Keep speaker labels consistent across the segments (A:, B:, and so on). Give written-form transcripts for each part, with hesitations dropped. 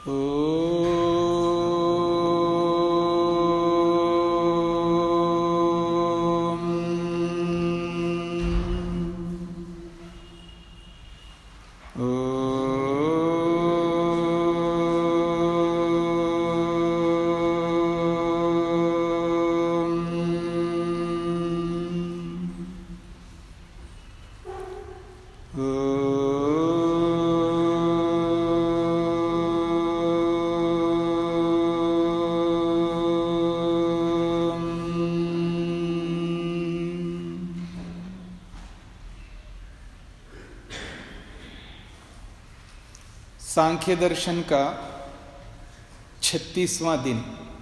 A: सांख्य दर्शन का 36वां दिन।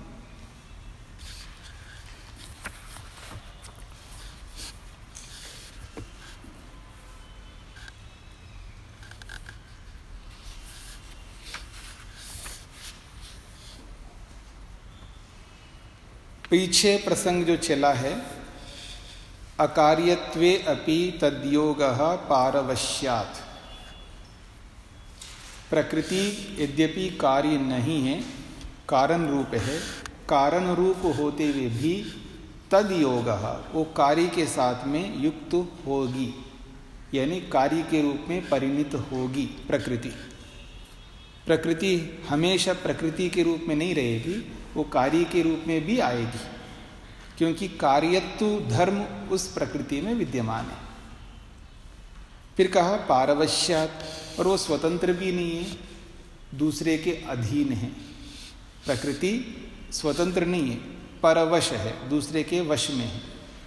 A: पीछे प्रसंग जो चला है, अकार्यत्वे अपि तद्योगः पारवश्यात्। प्रकृति यद्यपि कार्य नहीं है, कारण रूप है, कारण रूप होते हुए भी तद योगः वो कार्य के साथ में युक्त होगी, यानी कार्य के रूप में परिणित होगी। प्रकृति हमेशा प्रकृति के रूप में नहीं रहेगी, वो कार्य के रूप में भी आएगी, क्योंकि कार्यत्व धर्म उस प्रकृति में विद्यमान है। फिर कहा पारवश्यात्, और वो स्वतंत्र भी नहीं है, दूसरे के अधीन है। प्रकृति स्वतंत्र नहीं है, परवश है, दूसरे के वश में है।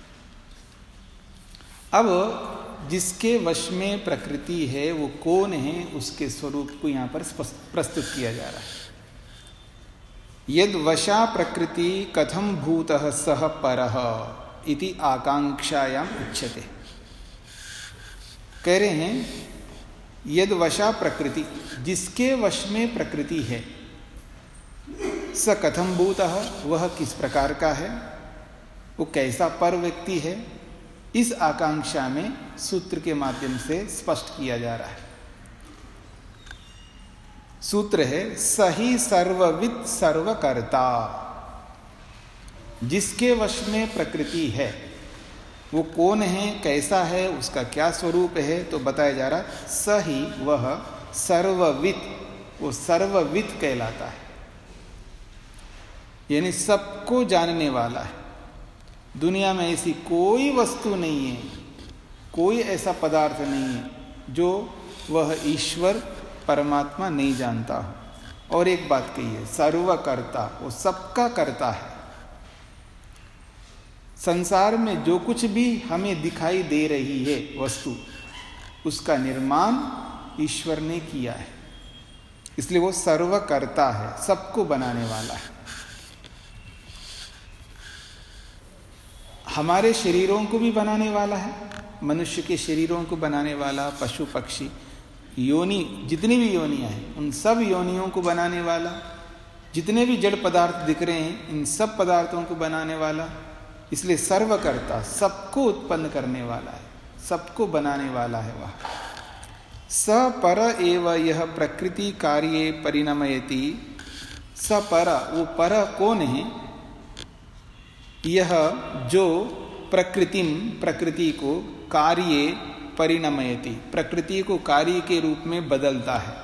A: अब जिसके वश में प्रकृति है वो कौन है, उसके स्वरूप को यहां पर प्रस्तुत किया जा रहा है। यद वशा प्रकृति कथम भूतः सह परः इति आकांक्षायाम उच्यते। कह रहे हैं यद वशा प्रकृति, जिसके वश में प्रकृति है, स कथम भूतः, वह किस प्रकार का है, वो कैसा पर व्यक्ति है, इस आकांक्षा में सूत्र के माध्यम से स्पष्ट किया जा रहा है। सूत्र है सही सर्वविद सर्वकर्ता। जिसके वश में प्रकृति है वो कौन है, कैसा है, उसका क्या स्वरूप है, तो बताया जा रहा सही वह सर्वविद, वो सर्वविद कहलाता है, यानी सबको जानने वाला है। दुनिया में ऐसी कोई वस्तु नहीं है, कोई ऐसा पदार्थ नहीं है जो वह ईश्वर परमात्मा नहीं जानता हो। और एक बात कही है सर्वकर्ता, वो सबका करता है। संसार में जो कुछ भी हमें दिखाई दे रही है वस्तु, उसका निर्माण ईश्वर ने किया है, इसलिए वो सर्वकर्ता है, सबको बनाने वाला है। हमारे शरीरों को भी बनाने वाला है, मनुष्य के शरीरों को बनाने वाला, पशु पक्षी योनि, जितनी भी योनियां हैं उन सब योनियों को बनाने वाला, जितने भी जड़ पदार्थ दिख रहे हैं इन सब पदार्थों को बनाने वाला, इसलिए सर्वकर्ता, सबको उत्पन्न करने वाला है, सबको बनाने वाला है वह। स पर एव यह प्रकृति कार्ये परिणमयति। स पर, वो पर कौन है, यह जो प्रकृतिम, प्रकृति को कार्ये परिणमयति, प्रकृति को कार्य के रूप में बदलता है,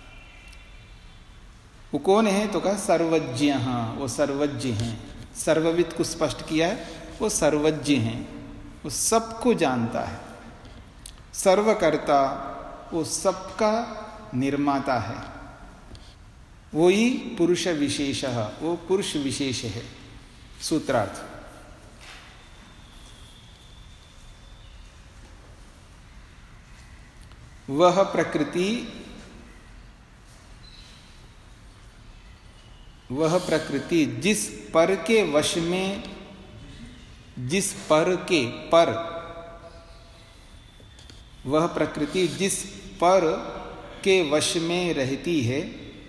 A: वो कौन है, तो कहा सर्वज्ञ, वो सर्वज्ञ हैं। सर्वविद को स्पष्ट किया है, वो सर्वज्ञ हैं, वो सबको जानता है। सर्वकर्ता, वो सबका निर्माता है, वही पुरुष विशेष, वो पुरुष विशेष है। सूत्रार्थ वह प्रकृति जिस पर के वश में, जिस पर के पर, वह प्रकृति जिस पर के वश में रहती है,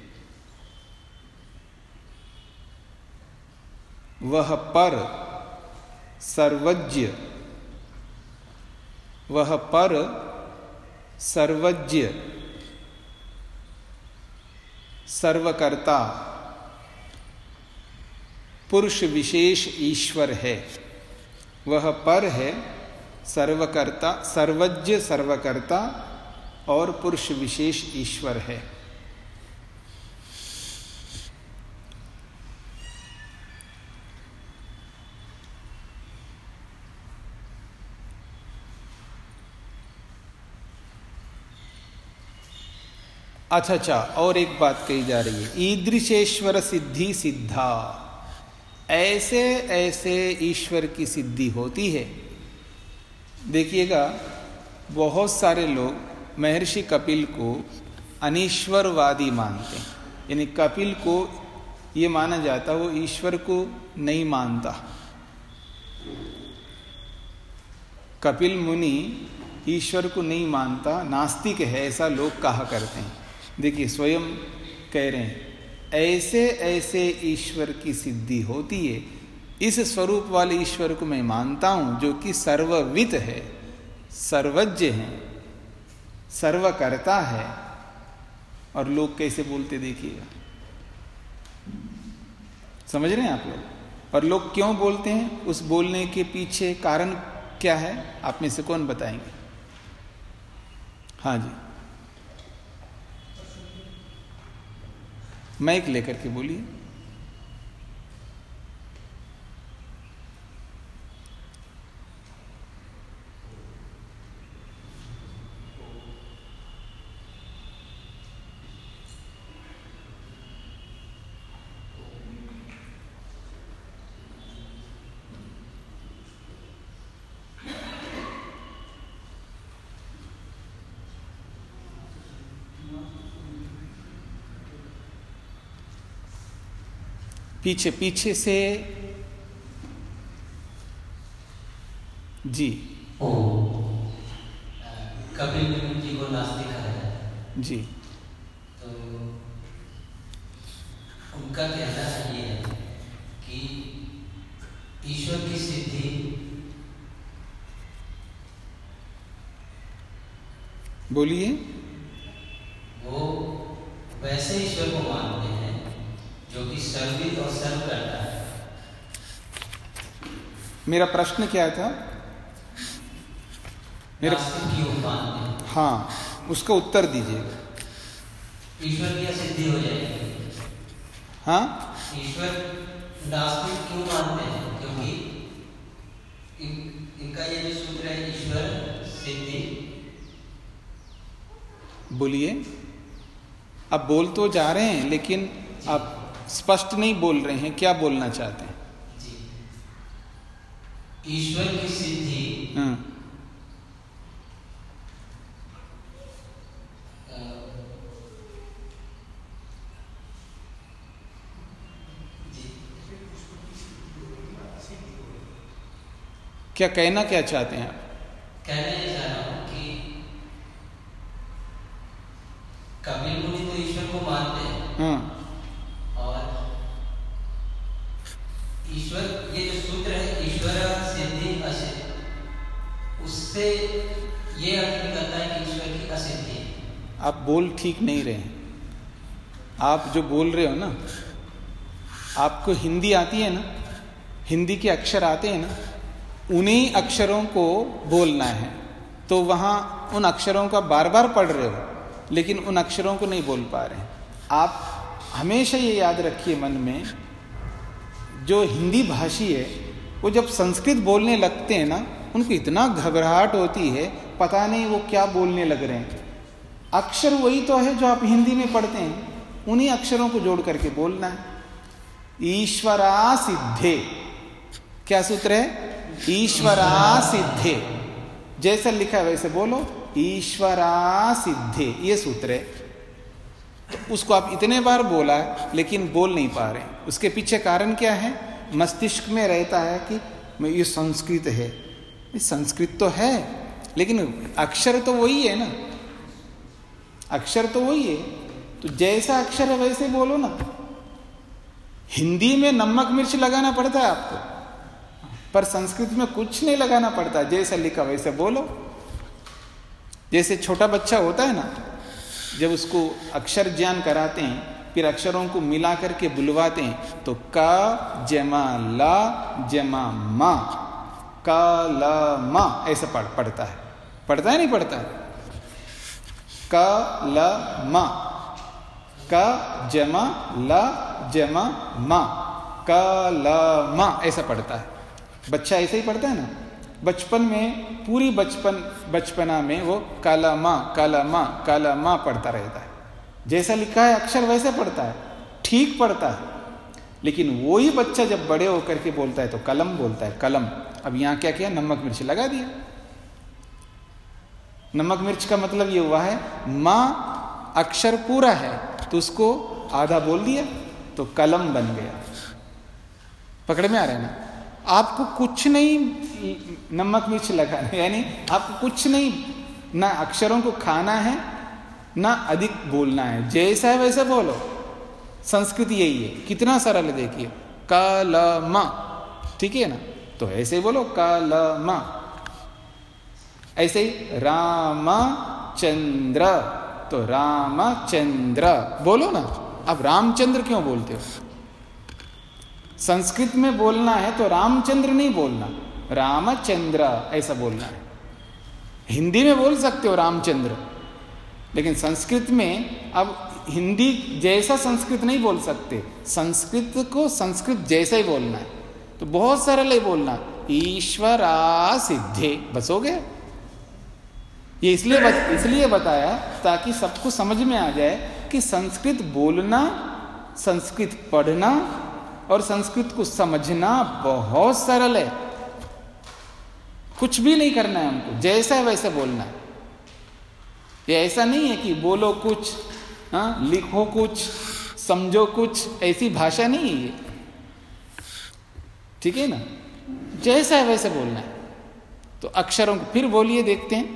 A: वह पर सर्वज्ञ, वह पर सर्वज्ञ, सर्वकर्ता पुरुष विशेष ईश्वर है, वह पर है, सर्वकर्ता, सर्वज्ञ सर्वकर्ता और पुरुष विशेष ईश्वर है। अच्छा, और एक बात कही जा रही है, ईदृशेश्वर सिद्धि सिद्धा, ऐसे ऐसे ईश्वर की सिद्धि होती है। देखिएगा, बहुत सारे लोग महर्षि कपिल को अनीश्वरवादी मानते हैं, यानी कपिल को ये माना जाता वो ईश्वर को नहीं मानता। कपिल मुनि ईश्वर को नहीं मानता, नास्तिक है, ऐसा लोग कहा करते हैं। देखिए, स्वयं कह रहे हैं ऐसे ऐसे ईश्वर की सिद्धि होती है, इस स्वरूप वाले ईश्वर को मैं मानता हूं जो कि सर्वविद है, सर्वज्ञ है, सर्वकर्ता है। और लोग कैसे बोलते देखिएगा, समझ रहे हैं आप लोग? और लोग क्यों बोलते हैं, उस बोलने के पीछे कारण क्या है, आप में से कौन बताएंगे? हाँ जी, माइक लेकर के बोलिए। पीछे पीछे से जी।
B: कपिल मुनि जी को नास्तिक है
A: जी,
B: तो उनका कहना ये है कि ईश्वर की सिद्धि
A: बोलिए।
B: वो वैसे ईश्वर को मानते हैं जो कि सर्वविद और सर्व करता है।
A: मेरा प्रश्न क्या था? मेरा
B: क्यों मानते हैं?
A: हाँ, उसका उत्तर दीजिएगा।
B: ईश्वर की सिद्धि हो जाएगी।
A: हाँ,
B: ईश्वर नास्तिक क्यों मानते हैं? क्योंकि इनका ये जो सूत्र है ईश्वर सिद्धि।
A: बोलिए। आप बोल तो जा रहे हैं लेकिन आप स्पष्ट नहीं बोल रहे हैं, क्या बोलना चाहते हैं?
B: जी, ईश्वर की सिद्धि
A: क्या कहना क्या चाहते हैं आप?
B: कहना ये चाह रहा हूं कि कपिल मुनि तो ईश्वर को मानते हैं और ईश्वर, ये जो सूत्र है ईश्वर सिद्धि असिद्धि, उससे ये अर्थ निकलता है कि ईश्वर की असिद्धि है।
A: आप बोल ठीक नहीं रहे हैं। आप जो बोल रहे हो ना, आपको हिंदी आती है ना, हिंदी के अक्षर आते हैं ना, उन्हीं अक्षरों को बोलना है। तो वहाँ उन अक्षरों का बार बार पढ़ रहे हो लेकिन उन अक्षरों को नहीं बोल पा रहे हैं। आप हमेशा ये याद रखिए मन में, जो हिंदी भाषी है वो जब संस्कृत बोलने लगते हैं ना, उनको इतना घबराहट होती है, पता नहीं वो क्या बोलने लग रहे हैं। अक्षर वही तो है जो आप हिंदी में पढ़ते हैं, उन्हीं अक्षरों को जोड़ करके बोलना है। ईश्वरा सिद्धे, क्या सूत्र है? ईश्वरा सिद्धे, जैसा लिखा है वैसे बोलो, ईश्वरा सिद्धे, ये सूत्र है। तो उसको आप इतने बार बोला लेकिन बोल नहीं पा रहे। उसके पीछे कारण क्या है? मस्तिष्क में रहता है कि ये संस्कृत है। संस्कृत तो है लेकिन अक्षर तो वही है ना, अक्षर तो वही है। तो जैसा अक्षर है वैसे बोलो ना। हिंदी में नमक मिर्च लगाना पड़ता है आपको, पर संस्कृत में कुछ नहीं लगाना पड़ता, जैसा लिखा वैसे बोलो। जैसे छोटा बच्चा होता है ना, जब उसको अक्षर ज्ञान कराते हैं, फिर अक्षरों को मिला करके बुलवाते हैं तो का जमा ला जमा मा, का ला मा ऐसा पढ़ता है। पढ़ता है नहीं पढ़ता है? का ला मा, का जमा ला जमा मा, का ला मा ऐसा पढ़ता है। बच्चा ऐसे ही पढ़ता है ना। बचपन में पूरी बचपना में वो काला माँ पढ़ता रहता है। जैसा लिखा है अक्षर वैसे पढ़ता है, ठीक पढ़ता है। लेकिन वही बच्चा जब बड़े होकर के बोलता है तो कलम बोलता है, कलम। अब यहाँ क्या किया, नमक मिर्च लगा दिया। नमक मिर्च का मतलब ये हुआ है माँ अक्षर पूरा है तो उसको आधा बोल दिया तो कलम बन गया। पकड़ में आ रहा है ना? आपको कुछ नहीं नमक मिर्च लगाना, यानी आपको कुछ नहीं, ना अक्षरों को खाना है ना अधिक बोलना है, जैसा है वैसा बोलो। संस्कृत यही है, कितना सरल देखिए, कलमा, ठीक है ना? तो ऐसे ही बोलो कलमा। ऐसे ही रामचंद्र, तो रामचंद्र बोलो ना। अब रामचंद्र क्यों बोलते हो? संस्कृत में बोलना है तो रामचंद्र नहीं बोलना, रामचंद्र ऐसा बोलना है। हिंदी में बोल सकते हो रामचंद्र, लेकिन संस्कृत में अब हिंदी जैसा संस्कृत नहीं बोल सकते, संस्कृत को संस्कृत जैसा ही बोलना है। तो बहुत सरल है बोलना, ईश्वरा सिद्धे, बस हो गया। ये इसलिए बताया ताकि सबको समझ में आ जाए कि संस्कृत बोलना, संस्कृत पढ़ना और संस्कृत को समझना बहुत सरल है। कुछ भी नहीं करना है हमको, जैसा है वैसा बोलना है। ये ऐसा नहीं है कि बोलो कुछ, लिखो कुछ, समझो कुछ, ऐसी भाषा नहीं है ये, ठीक है ना? जैसा है वैसे बोलना है। तो अक्षरों को फिर बोलिए, देखते हैं।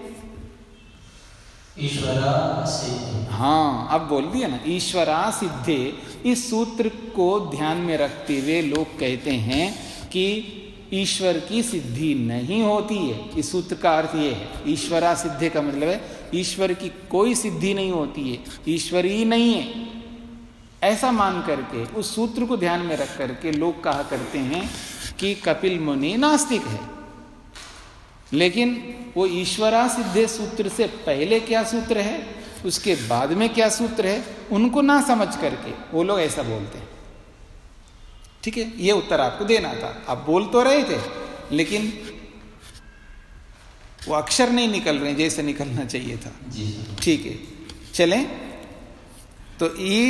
B: ईश्वरा सिद्धे,
A: हाँ अब बोल दिया ना, ईश्वरा सिद्धे। इस सूत्र को ध्यान में रखते हुए लोग कहते हैं कि ईश्वर की सिद्धि नहीं होती है। इस सूत्र का अर्थ ये है, ईश्वरा सिद्धे का मतलब है ईश्वर की कोई सिद्धि नहीं होती है, ईश्वर ही नहीं है। ऐसा मान करके उस सूत्र को ध्यान में रख करके लोग कहा करते हैं कि कपिल मुनि नास्तिक है। लेकिन वो ईश्वरा सिद्धे सूत्र से पहले क्या सूत्र है, उसके बाद में क्या सूत्र है, उनको ना समझ करके वो लोग ऐसा बोलते हैं। ठीक है, ये उत्तर आपको देना था। आप बोल तो रहे थे लेकिन वो अक्षर नहीं निकल रहे जैसे निकलना चाहिए था। ठीक है, चलें। तो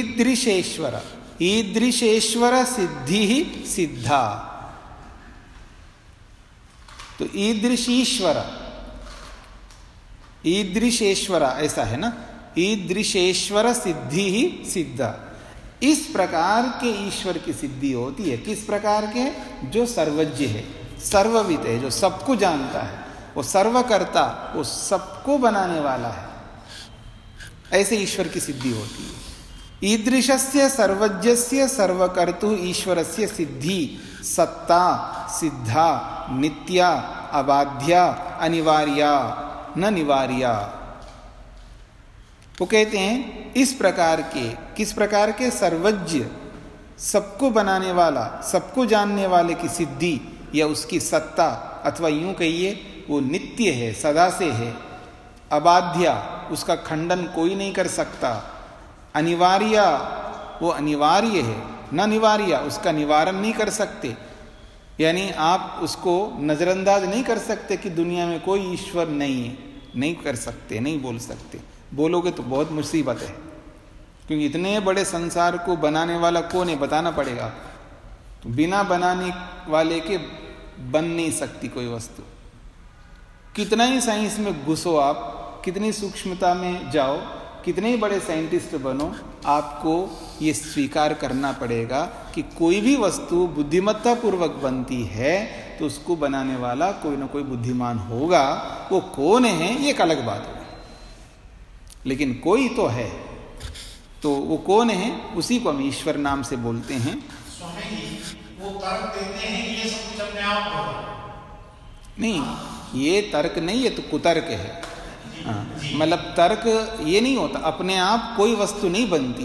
A: ईदृशेश्वर सिद्धि ही सिद्धा। तो ईदृशेश्वर ऐसा है ना, ईदृशेश्वर सिद्धि ही सिद्धा। इस प्रकार के ईश्वर की सिद्धि होती है। किस प्रकार के? जो सर्वज्ञ है, सर्वविद है, जो सबको जानता है, वो सर्वकर्ता, वो सबको बनाने वाला है। ऐसे ईश्वर की सिद्धि होती है। ईदृशस्य सर्वज्ञस्य सर्वकर्तु ईश्वरस्य सिद्धि सत्ता सिद्धा नित्या अबाध्या अनिवार्या न निवार्या। वो कहते हैं इस प्रकार के, किस प्रकार के? सर्वज्ञ, सबको बनाने वाला, सबको जानने वाले की सिद्धि या उसकी सत्ता, अथवा यूं कहिए वो नित्य है, सदा से है। अबाध्या, उसका खंडन कोई नहीं कर सकता। अनिवार्या, वो अनिवार्य है। न निवार्या, उसका निवारण नहीं कर सकते। यानी आप उसको नजरअंदाज नहीं कर सकते कि दुनिया में कोई ईश्वर नहीं है। नहीं कर सकते, नहीं बोल सकते। बोलोगे तो बहुत मुसीबत है, क्योंकि इतने बड़े संसार को बनाने वाला कौन है बताना पड़ेगा। तो बिना बनाने वाले के बन नहीं सकती कोई वस्तु। कितना ही साइंस में घुसो आप, कितनी सूक्ष्मता में जाओ, कितने ही बड़े साइंटिस्ट बनो, आपको ये स्वीकार करना पड़ेगा कि कोई भी वस्तु बुद्धिमत्ता पूर्वक बनती है तो उसको बनाने वाला कोई ना कोई बुद्धिमान होगा। वो कौन है ये एक अलग बात होगी, लेकिन कोई तो है। तो वो कौन है, उसी को हम ईश्वर नाम से बोलते हैं।
C: स्वामी जी, वो तर्क देते हैं ये सब कुछ अपने आप होगा।
A: नहीं, ये तर्क नहीं, ये तो कुतर्क है। मतलब तर्क ये नहीं होता, अपने आप कोई वस्तु नहीं बनती है।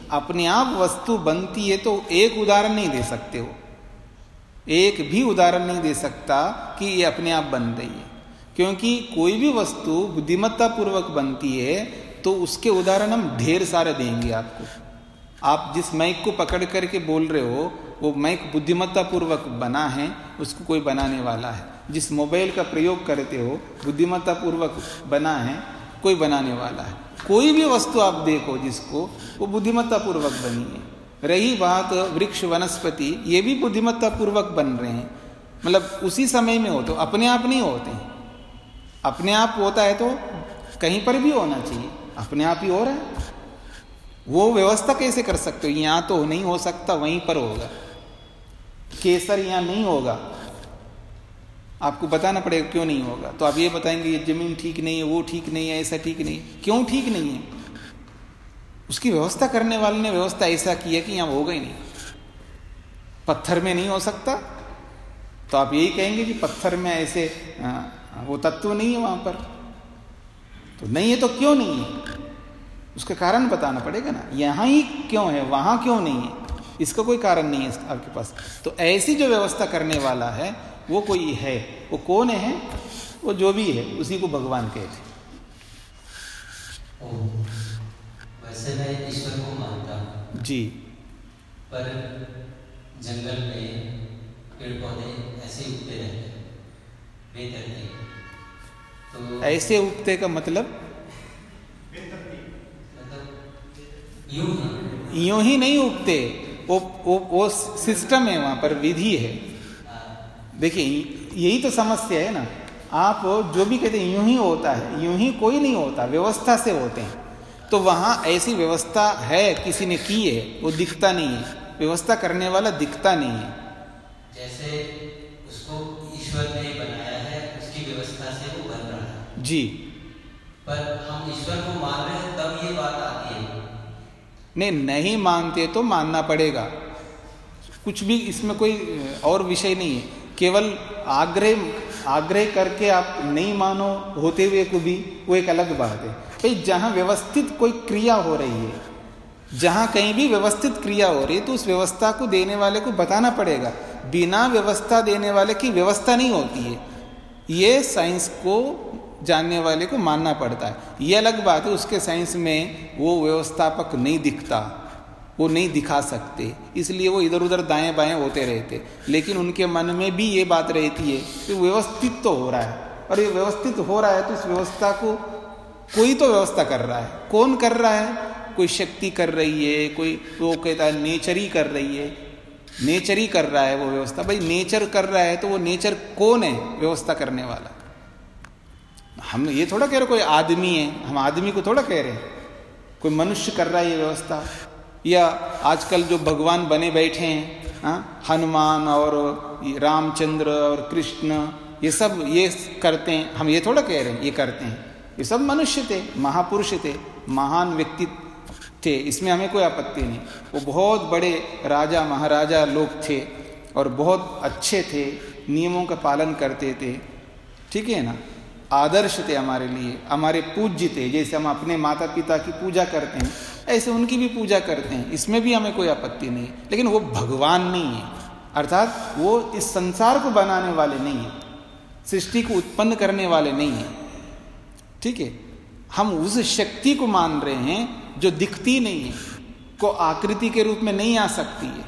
A: अपने आप वस्तु बनती है तो एक उदाहरण नहीं दे सकते हो, एक भी उदाहरण नहीं दे सकता कि ये अपने आप बन रही है, क्योंकि कोई भी वस्तु बुद्धिमत्ता पूर्वक बनती है तो उसके उदाहरण हम ढेर सारे देंगे आपको। आप जिस माइक को पकड़ करके बोल रहे हो वो माइक बुद्धिमत्ता पूर्वक बना है, उसको कोई बनाने वाला है। जिस मोबाइल का प्रयोग करते हो बुद्धिमत्ता पूर्वक बना है, कोई बनाने वाला है। कोई भी वस्तु आप देखो जिसको, वो बुद्धिमत्ता पूर्वक बनी है। रही बात वृक्ष वनस्पति, ये भी बुद्धिमत्ता पूर्वक बन रहे हैं, मतलब उसी समय में हो, तो अपने आप नहीं होते हैं। अपने आप होता है तो कहीं पर भी होना चाहिए, अपने आप ही हो रहा है। वो व्यवस्था कैसे कर सकते हो? यहां तो नहीं हो सकता, वहीं पर होगा। केसर यहां नहीं होगा, आपको बताना पड़ेगा क्यों नहीं होगा। तो आप ये बताएंगे ये जमीन ठीक नहीं है, वो ठीक नहीं है, ऐसा ठीक नहीं है। क्यों ठीक नहीं है? उसकी व्यवस्था करने वाले ने व्यवस्था ऐसा की है कि यहां होगा ही नहीं। पत्थर में नहीं हो सकता, तो आप यही कहेंगे कि पत्थर में ऐसे वो तत्व नहीं है वहां पर। तो नहीं है तो क्यों नहीं है, उसका कारण बताना पड़ेगा ना। यहां ही क्यों है, वहां क्यों नहीं है, इसका कोई कारण नहीं है आपके पास। तो ऐसी जो व्यवस्था करने वाला है वो कोई है। वो कौन है? वो जो भी है उसी को भगवान कहते।
B: वैसे मैं ईश्वर को मानता हूँ
A: जी,
B: पर जंगल में पेड़ पौधे ऐसे उगते रहते हैं बेतरतीब। तो
A: ऐसे उगते का मतलब यूं ही नहीं उगते, वो सिस्टम है, वहां पर विधि है। देखिए यही तो समस्या है ना। आप जो भी कहते हैं यूं ही होता है, यूं ही कोई नहीं होता, व्यवस्था से होते हैं। तो वहां ऐसी व्यवस्था है, किसी ने की है, वो दिखता नहीं है। व्यवस्था करने वाला दिखता नहीं है।
B: जैसे उसको ईश्वर ने बनाया है, उसकी व्यवस्था से वो बन रहा है
A: जी।
B: पर हम ईश्वर को मान रहे हैं, तब ये बात आती है।
A: नहीं मानते तो मानना पड़ेगा, कुछ भी इसमें कोई और विषय नहीं है। केवल आग्रह करके आप नहीं मानो होते हुए को भी, वो एक अलग बात है। भाई जहां व्यवस्थित कोई क्रिया हो रही है, जहां कहीं भी व्यवस्थित क्रिया हो रही है, तो उस व्यवस्था को देने वाले को बताना पड़ेगा। बिना व्यवस्था देने वाले की व्यवस्था नहीं होती है, ये साइंस को जानने वाले को मानना पड़ता है। ये अलग बात है, उसके साइंस में वो व्यवस्थापक नहीं दिखता, वो नहीं दिखा सकते, इसलिए वो इधर उधर दाएं बाएं होते रहते। लेकिन उनके मन में भी ये बात रहती है कि व्यवस्थित तो हो रहा है, और ये व्यवस्थित हो रहा है तो इस व्यवस्था को कोई तो व्यवस्था कर रहा है। कौन कर रहा है? कोई शक्ति कर रही है, कोई वो कहता है नेचर ही कर रही है, नेचर ही कर रहा है वो व्यवस्था। भाई नेचर कर रहा है तो वो नेचर कौन है व्यवस्था करने वाला? हम ये थोड़ा कह रहे कोई आदमी है, हम आदमी को थोड़ा कह रहे हैं, कोई मनुष्य कर रहा है ये व्यवस्था। या आजकल जो भगवान बने बैठे हैं, हनुमान और रामचंद्र और कृष्ण, ये सब ये करते हैं, हम ये थोड़ा कह रहे हैं ये करते हैं। ये सब मनुष्य थे, महापुरुष थे, महान व्यक्ति थे, इसमें हमें कोई आपत्ति नहीं। वो बहुत बड़े राजा महाराजा लोग थे और बहुत अच्छे थे, नियमों का पालन करते थे, ठीक है ना, आदर्श थे हमारे लिए, हमारे पूज्य थे। जैसे हम अपने माता पिता की पूजा करते हैं, ऐसे उनकी भी पूजा करते हैं, इसमें भी हमें कोई आपत्ति नहीं। लेकिन वो भगवान नहीं है, अर्थात वो इस संसार को बनाने वाले नहीं है, सृष्टि को उत्पन्न करने वाले नहीं है, ठीक है। हम उस शक्ति को मान रहे हैं जो दिखती नहीं है, को आकृति के रूप में नहीं आ सकती है।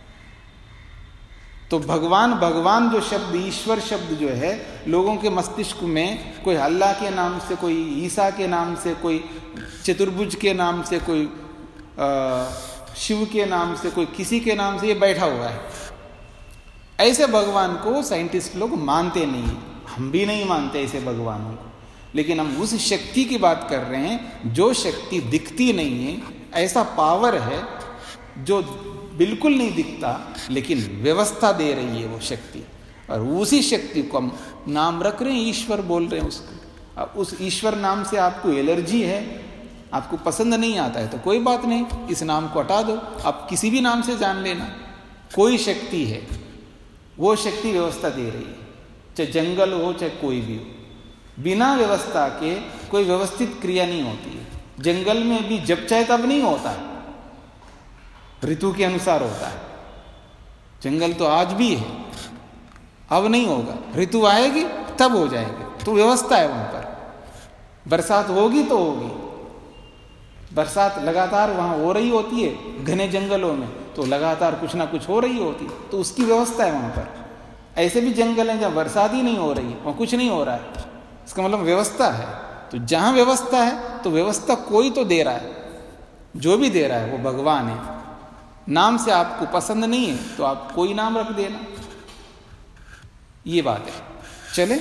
A: तो भगवान जो शब्द, ईश्वर शब्द जो है, लोगों के मस्तिष्क में कोई अल्लाह के नाम से, कोई ईसा के नाम से, कोई चतुर्भुज के नाम से, कोई शिव के नाम से, कोई किसी के नाम से ये बैठा हुआ है। ऐसे भगवान को साइंटिस्ट लोग मानते नहीं है, हम भी नहीं मानते ऐसे भगवानों को। लेकिन हम उस शक्ति की बात कर रहे हैं जो शक्ति दिखती नहीं है। ऐसा पावर है जो बिल्कुल नहीं दिखता लेकिन व्यवस्था दे रही है वो शक्ति, और उसी शक्ति को हम नाम रख रहे हैं, ईश्वर बोल रहे हैं उसको। अब उस ईश्वर नाम से आपको एलर्जी है, आपको पसंद नहीं आता है तो कोई बात नहीं, इस नाम को हटा दो, आप किसी भी नाम से जान लेना। कोई शक्ति है, वो शक्ति व्यवस्था दे रही है, चाहे जंगल हो चाहे कोई भी हो। बिना व्यवस्था के कोई व्यवस्थित क्रिया नहीं होती है। जंगल में भी जब चाहे तब नहीं होता है, ऋतु के अनुसार होता है। जंगल तो आज भी है, अब नहीं होगा, ऋतु आएगी तब हो जाएगी, तो व्यवस्था है वहां पर। बरसात होगी तो होगी, बरसात लगातार वहां हो रही होती है घने जंगलों में, तो लगातार कुछ ना कुछ हो रही होती, तो उसकी व्यवस्था है वहां पर। ऐसे भी जंगल हैं जहां बरसात ही नहीं हो रही है, वहां कुछ नहीं हो रहा है, इसका मतलब व्यवस्था है। तो जहां व्यवस्था है तो व्यवस्था कोई तो दे रहा है, जो भी दे रहा है वो भगवान है। नाम से आपको पसंद नहीं है तो आप कोई नाम रख देना, ये बात है। चले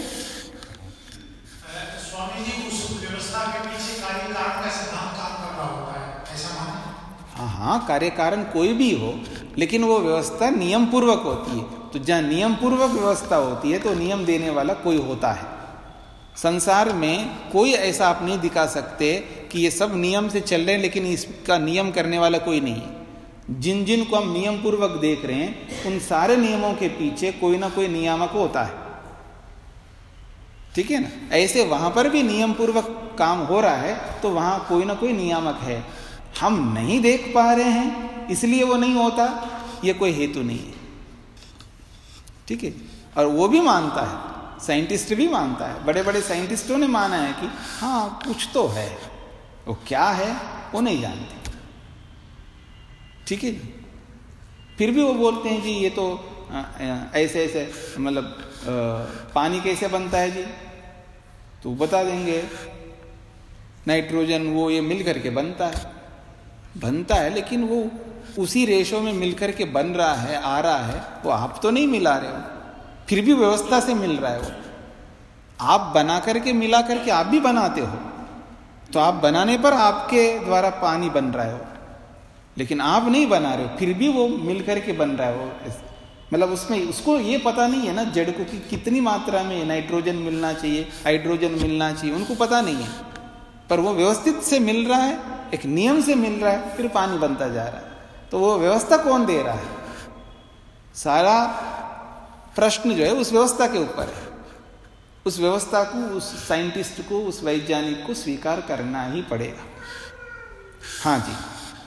C: स्वामी जी, उस व्यवस्था के पीछे कार्य कारण का सिद्धांत काम कर रहा होता है, ऐसा माना?
A: हाँ, कार्य कारण कोई भी हो, लेकिन वो व्यवस्था नियम पूर्वक होती है। तो जहां नियम पूर्वक व्यवस्था होती है तो नियम देने वाला कोई होता है। संसार में कोई ऐसा आप नहीं दिखा सकते कि ये सब नियम से चल रहे हैं लेकिन इसका नियम करने वाला कोई नहीं है। जिन जिन को हम नियम पूर्वक देख रहे हैं उन सारे नियमों के पीछे कोई ना कोई नियामक होता है, ठीक है ना। ऐसे वहां पर भी नियम पूर्वक काम हो रहा है तो वहां कोई ना कोई नियामक है। हम नहीं देख पा रहे हैं इसलिए वो नहीं होता, ये कोई हेतु नहीं है, ठीक है। और वो भी मानता है, साइंटिस्ट भी मानता है, बड़े बड़े साइंटिस्टों ने माना है कि हाँ कुछ तो है, वो क्या है वो नहीं जानते, ठीक है। फिर भी वो बोलते हैं जी ये तो ऐसे ऐसे, मतलब पानी कैसे बनता है जी, तो बता देंगे नाइट्रोजन वो ये मिल करके बनता है, लेकिन वो उसी रेशों में मिलकर के बन रहा है, आ रहा है, वो आप तो नहीं मिला रहे हो, फिर भी व्यवस्था से मिल रहा है वो। आप बना करके मिला करके आप भी बनाते हो, तो आप बनाने पर आपके द्वारा पानी बन रहा है वो, लेकिन आप नहीं बना रहे हो, फिर भी वो मिल करके बन रहा है वो। मतलब उसमें उसको ये पता नहीं है ना जड़ को कि कितनी मात्रा में नाइट्रोजन मिलना चाहिए, हाइड्रोजन मिलना चाहिए, उनको पता नहीं है, पर वो व्यवस्थित से मिल रहा है, एक नियम से मिल रहा है, फिर पानी बनता जा रहा है। तो वो व्यवस्था कौन दे रहा है? सारा प्रश्न जो है उस व्यवस्था के ऊपर है। उस व्यवस्था को, उस साइंटिस्ट को, उस वैज्ञानिक को स्वीकार करना ही पड़ेगा। हाँ जी,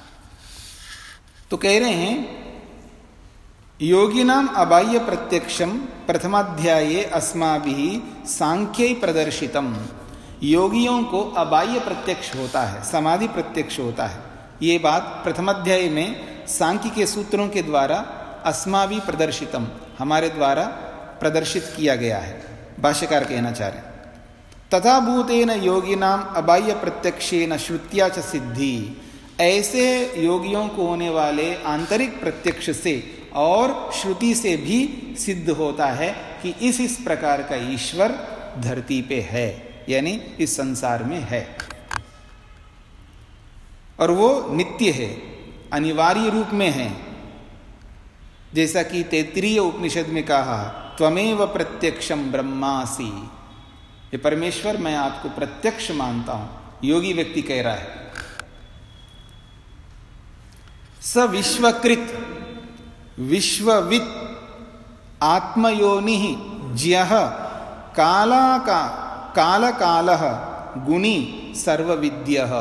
A: तो कह रहे हैं योगिनाम अबाह्य प्रत्यक्षम प्रथमाध्याये अस्माभिः सांख्यै प्रदर्शितम। योगियों को अबाह्य प्रत्यक्ष होता है, समाधि प्रत्यक्ष होता है। ये बात प्रथमाध्याय में सांख्य के सूत्रों के द्वारा अस्माभिः प्रदर्शितम, हमारे द्वारा प्रदर्शित किया गया है। भाष्यकार कहना चाह रहे तथा भूतेन योगिनाम अबाह्य प्रत्यक्षेन श्रुत्या च सिद्धि। ऐसे योगियों को होने वाले आंतरिक प्रत्यक्ष से और श्रुति से भी सिद्ध होता है कि इस प्रकार का ईश्वर धरती पे है, यानी इस संसार में है, और वो नित्य है, अनिवार्य रूप में है। जैसा कि तैत्तिरीय उपनिषद में कहा त्वमेव प्रत्यक्षम ब्रह्मासि, ये परमेश्वर मैं आपको प्रत्यक्ष मानता हूं, योगी व्यक्ति कह रहा है। स विश्वकृत विश्ववित् आत्मयोनि ज्यः कालकालः गुणी सर्वविद्यः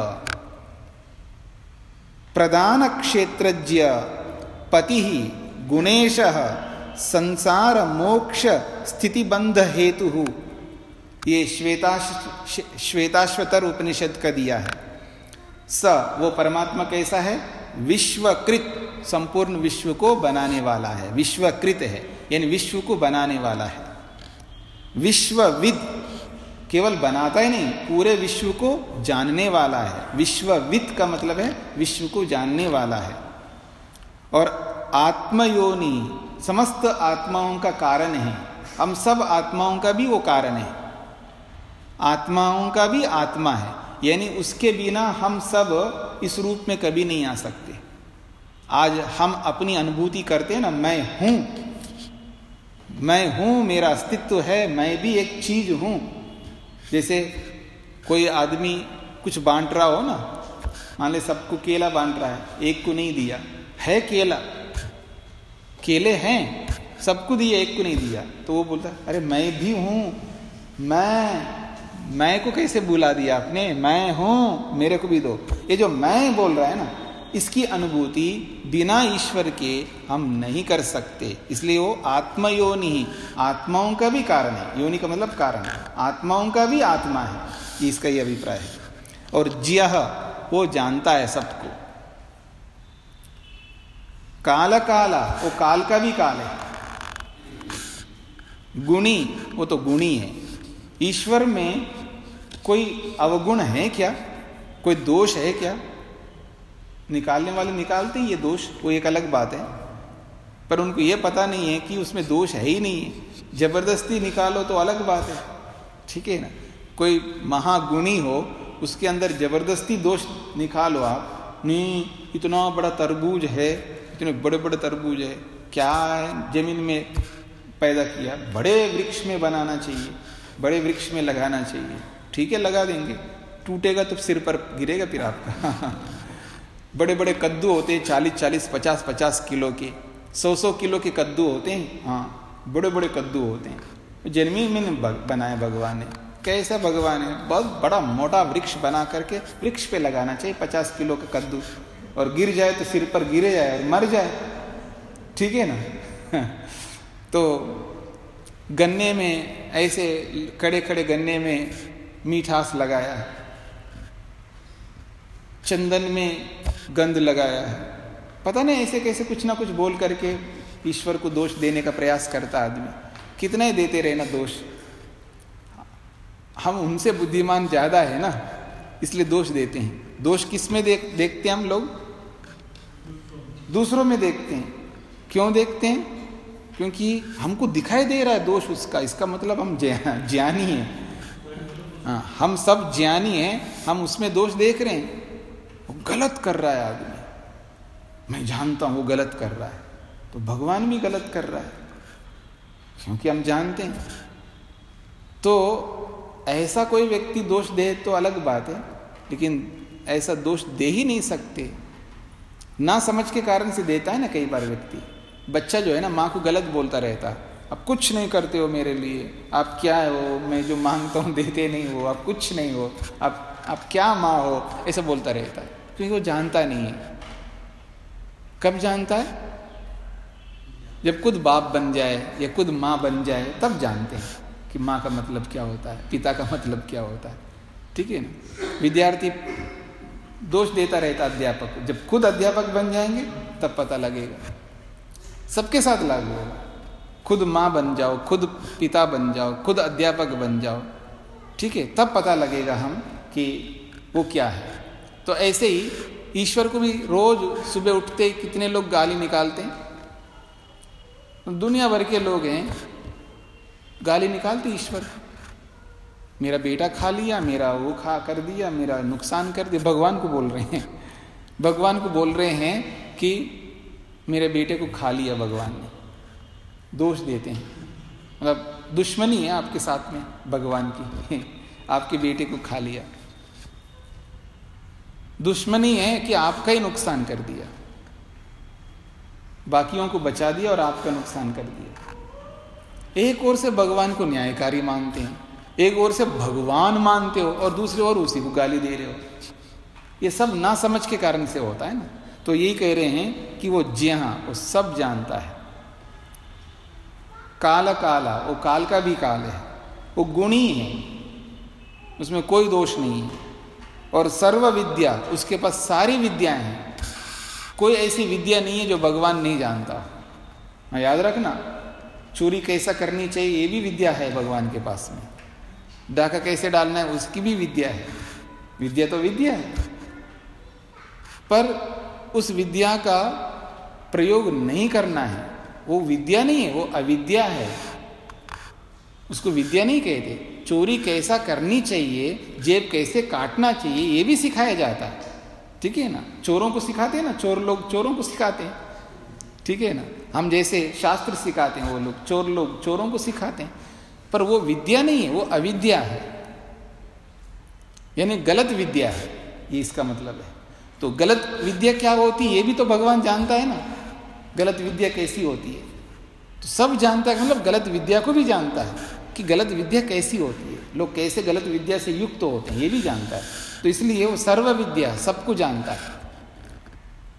A: प्रधान क्षेत्रज्ञ पतिः गुणेशः संसार मोक्ष स्थिति बंध हेतु। ये श्वेताश्वतर उपनिषद का दिया है। स वो परमात्मा कैसा है? विश्वकृत, संपूर्ण विश्व को बनाने वाला है, विश्वकृत है यानी विश्व को बनाने वाला है। विश्वविद, केवल बनाता ही नहीं, पूरे विश्व को जानने वाला है। विश्वविद का मतलब है विश्व को जानने वाला है। और आत्मयोनि, समस्त आत्माओं का कारण है। हम सब आत्माओं का भी वो कारण है, आत्माओं का भी आत्मा है, यानी उसके बिना हम सब इस रूप में कभी नहीं आ सकते। आज हम अपनी अनुभूति करते हैं ना, मैं हूं, मेरा अस्तित्व है, मैं भी एक चीज हूं। जैसे कोई आदमी कुछ बांट रहा हो ना, मान ले सबको केला बांट रहा है, एक को नहीं दिया, है केला, केले हैं, सबको दिया, एक को नहीं दिया, तो वो बोलता अरे मैं भी हूं, मैं को कैसे बुला दिया आपने, मैं हूं, मेरे को भी दो। ये जो मैं बोल रहा है ना, इसकी अनुभूति बिना ईश्वर के हम नहीं कर सकते। इसलिए वो आत्मयोनि ही, आत्माओं का भी कारण है। योनि का मतलब कारण, आत्माओं का भी आत्मा है, इसका ये अभिप्राय है। और ज्यः वो जानता है सबको। काल काला वो काल का भी काल है। गुणी वो तो गुणी है। ईश्वर में कोई अवगुण है क्या, कोई दोष है क्या? निकालने वाले निकालते ही ये दोष, वो एक अलग बात है, पर उनको ये पता नहीं है कि उसमें दोष है ही नहीं है। जबरदस्ती निकालो तो अलग बात है, ठीक है ना। कोई महागुणी हो, उसके अंदर जबरदस्ती दोष निकालो आप, नहीं इतना बड़ा तरबूज है, इतने बड़े बड़े तरबूज है, क्या है जमीन में पैदा किया, बड़े वृक्ष में बनाना चाहिए, बड़े वृक्ष में लगाना चाहिए, ठीक है लगा देंगे, टूटेगा तो सिर पर गिरेगा फिर आपका। बड़े बड़े कद्दू होते हैं 40-40, 50-50 किलो के, 100-100 किलो के कद्दू होते हैं। हाँ, बड़े बड़े कद्दू होते हैं। जमीन में बनाया भगवान ने, कैसा भगवान है, बहुत बड़ा मोटा वृक्ष बना करके वृक्ष पे लगाना चाहिए 50 किलो का कद्दू, और गिर जाए तो सिर पर गिरे जाए और मर जाए, ठीक है ना। तो गन्ने में ऐसे खड़े खड़े गन्ने में मीठास लगाया है, चंदन में गंध लगाया है, पता नहीं ऐसे कैसे कुछ ना कुछ बोल करके ईश्वर को दोष देने का प्रयास करता आदमी। कितना ही देते रहे ना दोष, हम उनसे बुद्धिमान ज्यादा है ना, इसलिए दोष देते हैं। दोष किस में देखते हैं हम लोग? दूसरों में देखते हैं। क्यों देखते हैं? क्योंकि हमको दिखाई दे रहा है दोष उसका, इसका मतलब हम ज्ञानी हैं। हाँ, हम सब ज्ञानी हैं, हम उसमें दोष देख रहे हैं। वो गलत कर रहा है आदमी, मैं जानता हूं वो गलत कर रहा है, तो भगवान भी गलत कर रहा है, क्योंकि हम जानते हैं। तो ऐसा कोई व्यक्ति दोष दे तो अलग बात है, लेकिन ऐसा दोष दे ही नहीं सकते। ना समझ के कारण से देता है ना कई बार व्यक्ति। बच्चा जो है ना, माँ को गलत बोलता रहता, आप कुछ नहीं करते हो मेरे लिए, आप क्या हो, मैं जो मांगता हूँ देते नहीं हो, आप कुछ नहीं हो, आप क्या माँ हो, ऐसा बोलता रहता है, क्योंकि वो जानता नहीं है। कब जानता है? जब खुद बाप बन जाए या खुद माँ बन जाए, तब जानते हैं कि माँ का मतलब क्या होता है, पिता का मतलब क्या होता है, ठीक है ना। विद्यार्थी दोष देता रहता अध्यापक को, जब खुद अध्यापक बन जाएंगे तब पता लगेगा। सबके साथ लागू होगा। खुद माँ बन जाओ, खुद पिता बन जाओ, खुद अध्यापक बन जाओ, ठीक है, तब पता लगेगा हम कि वो क्या है। तो ऐसे ही ईश्वर को भी रोज सुबह उठते ही कितने लोग गाली निकालते हैं। दुनिया भर के लोग हैं गाली निकालते ईश्वर, मेरा बेटा खा लिया, मेरा वो खा कर दिया, मेरा नुकसान कर दिया। भगवान को बोल रहे हैं, भगवान को बोल रहे हैं कि मेरे बेटे को खा लिया भगवान ने, दोष देते हैं। मतलब दुश्मनी है आपके साथ में भगवान की, आपके बेटे को खा लिया। दुश्मनी है कि आपका ही नुकसान कर दिया, बाकियों को बचा दिया और आपका नुकसान कर दिया। एक ओर से भगवान को न्यायकारी मानते हैं, एक ओर से भगवान मानते हो, और दूसरी ओर उसी को गाली दे रहे हो। ये सब ना समझ के कारण से होता है ना। तो यही कह रहे हैं कि वो ज्ञान, वो सब जानता है। काल काला, वो काल का भी काल है, वो गुणी है, उसमें कोई दोष नहीं है। और सर्व विद्या, उसके पास सारी विद्याएं हैं, कोई ऐसी विद्या नहीं है जो भगवान नहीं जानता। हाँ, याद रखना, चोरी कैसा करनी चाहिए ये भी विद्या है भगवान के पास में, डाका कैसे डालना है उसकी भी विद्या है। विद्या तो विद्या है, पर उस विद्या का प्रयोग नहीं करना है, वो विद्या नहीं है, वो अविद्या है, उसको विद्या नहीं कहते। चोरी कैसा करनी चाहिए, जेब कैसे काटना चाहिए, ये भी सिखाया जाता है, ठीक है ना। चोरों को सिखाते हैं ना, चोर लोग चोरों को सिखाते हैं, ठीक है ना। हम जैसे शास्त्र सिखाते हैं, वो लोग चोर लोग चोरों को सिखाते हैं, पर वो विद्या नहीं है, वो अविद्या है, यानी गलत विद्या है, ये इसका मतलब है। तो गलत विद्या क्या होती है ये भी तो भगवान जानता है ना, गलत विद्या कैसी होती है। तो सब जानता है, मतलब गलत विद्या को भी जानता है कि गलत विद्या कैसी होती है, लोग कैसे गलत विद्या से युक्त होते हैं, ये भी जानता है। तो इसलिए वो सर्व विद्या सबको जानता है।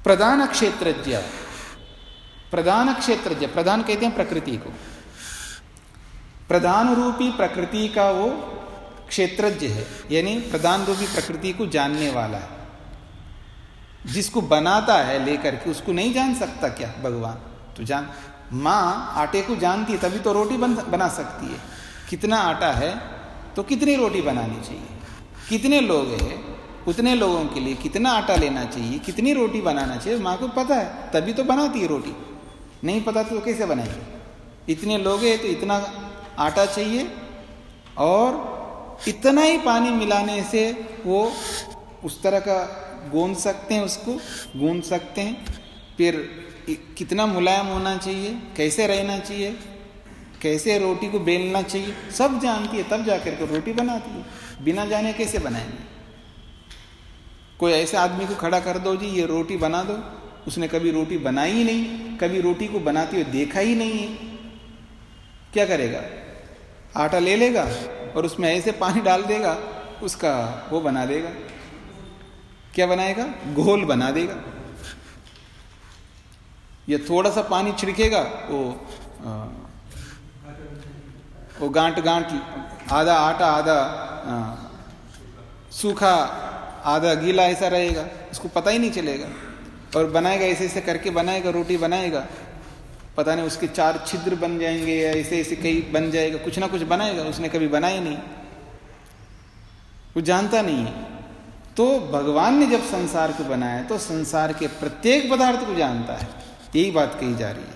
A: प्रधान क्षेत्रज्ञ, प्रधान क्षेत्रज्ञ, प्रधान कहते हैं प्रकृति को, प्रधान रूपी प्रकृति का वो क्षेत्रज्ञ है, यानी प्रधान रूपी प्रकृति को जानने वाला है। जिसको बनाता है लेकर के उसको नहीं जान सकता क्या भगवान? तो जान, माँ आटे को जानती है तभी तो रोटी बना सकती है। कितना आटा है तो कितनी रोटी बनानी चाहिए, कितने लोग हैं उतने लोगों के लिए कितना आटा लेना चाहिए, कितनी रोटी बनाना चाहिए, माँ को पता है तभी तो बनाती है रोटी। नहीं पता तो कैसे बनाएगी? इतने लोग हैं तो इतना आटा चाहिए और इतना ही पानी मिलाने से वो उस तरह का गूंद सकते हैं, उसको गूंद सकते हैं। फिर कितना मुलायम होना चाहिए, कैसे रहना चाहिए, कैसे रोटी को बेलना चाहिए, सब जानती है तब जाकर के रोटी बनाती है। बिना जाने कैसे बनाएंगे? कोई ऐसे आदमी को खड़ा कर दो जी ये रोटी बना दो, उसने कभी रोटी बनाई ही नहीं, कभी रोटी को बनाते हुए देखा ही नहीं है, क्या करेगा? आटा ले लेगा और उसमें ऐसे पानी डाल देगा, उसका वो बना देगा, क्या बनाएगा? घोल बना देगा। या थोड़ा सा पानी छिड़केगा वो गांठ गांठ, आधा आटा आधा सूखा आधा गीला ऐसा रहेगा, उसको पता ही नहीं चलेगा। और बनाएगा ऐसे ऐसे करके बनाएगा, रोटी बनाएगा, पता नहीं उसके 4 छिद्र बन जाएंगे या ऐसे ऐसे कई बन जाएगा, कुछ ना कुछ बनाएगा। उसने कभी बनाया नहीं, वो जानता नहीं है। तो भगवान ने जब संसार को बनाया तो संसार के प्रत्येक पदार्थ को जानता है, यही बात कही जा रही है।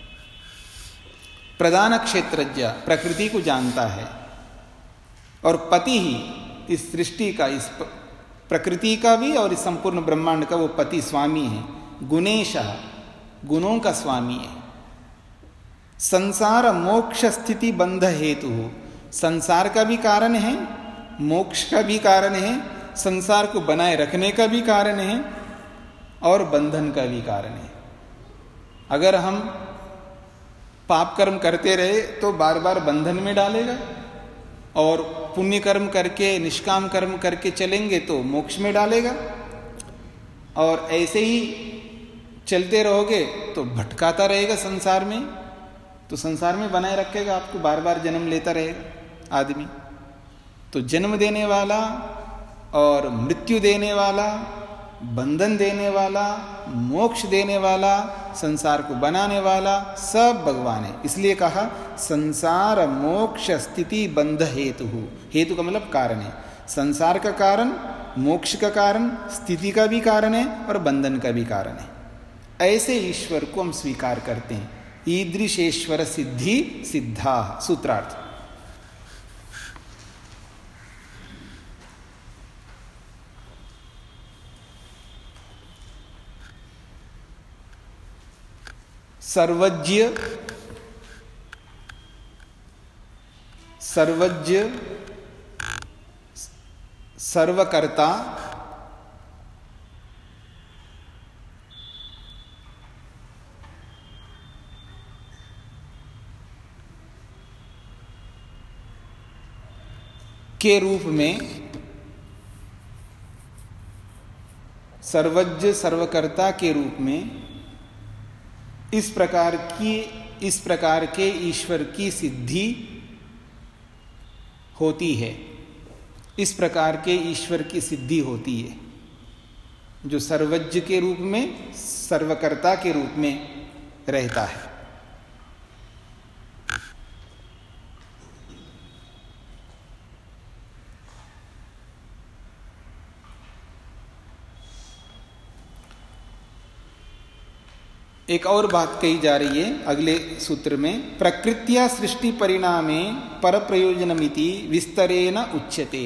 A: प्रधान क्षेत्रज्ञ, प्रकृति को जानता है। और पति ही इस सृष्टि का, इस प्रकृति का भी और इस संपूर्ण ब्रह्मांड का वो पति स्वामी है। गुणेशः, गुणों का स्वामी है। संसार मोक्ष स्थिति बंध हेतु, संसार का भी कारण है, मोक्ष का भी कारण है, संसार को बनाए रखने का भी कारण है और बंधन का भी कारण है। अगर हम पाप कर्म करते रहे तो बार बार बंधन में डालेगा, और पुण्य कर्म करके निष्काम कर्म करके चलेंगे तो मोक्ष में डालेगा। और ऐसे ही चलते रहोगे तो भटकाता रहेगा संसार में, तो संसार में बनाए रखेगा आपको, बार बार जन्म लेता रहेगा आदमी। तो जन्म देने वाला और मृत्यु देने वाला, बंधन देने वाला, मोक्ष देने वाला, संसार को बनाने वाला सब भगवान है। इसलिए कहा संसार मोक्ष स्थिति बंध हेतु। हेतु का मतलब कारण है। संसार का कारण, मोक्ष का कारण, स्थिति का भी कारण है और बंधन का भी कारण है। ऐसे ईश्वर को हम स्वीकार करते हैं। ईदृशेश्वर सिद्धि सिद्धा। सूत्रार्थ। सर्वज्ञ, सर्वज्ञ, सर्वकर्ता, के रूप में, सर्वज्ञ सर्वकर्ता के रूप में इस प्रकार के ईश्वर की सिद्धि होती है। इस प्रकार के ईश्वर की सिद्धि होती है जो सर्वज्ञ के रूप में, सर्वकर्ता के रूप में रहता है। एक और बात कही जा रही है अगले सूत्र में, प्रकृत्या सृष्टि परिणामे पर प्रयोजनमिति विस्तरेण उच्यते।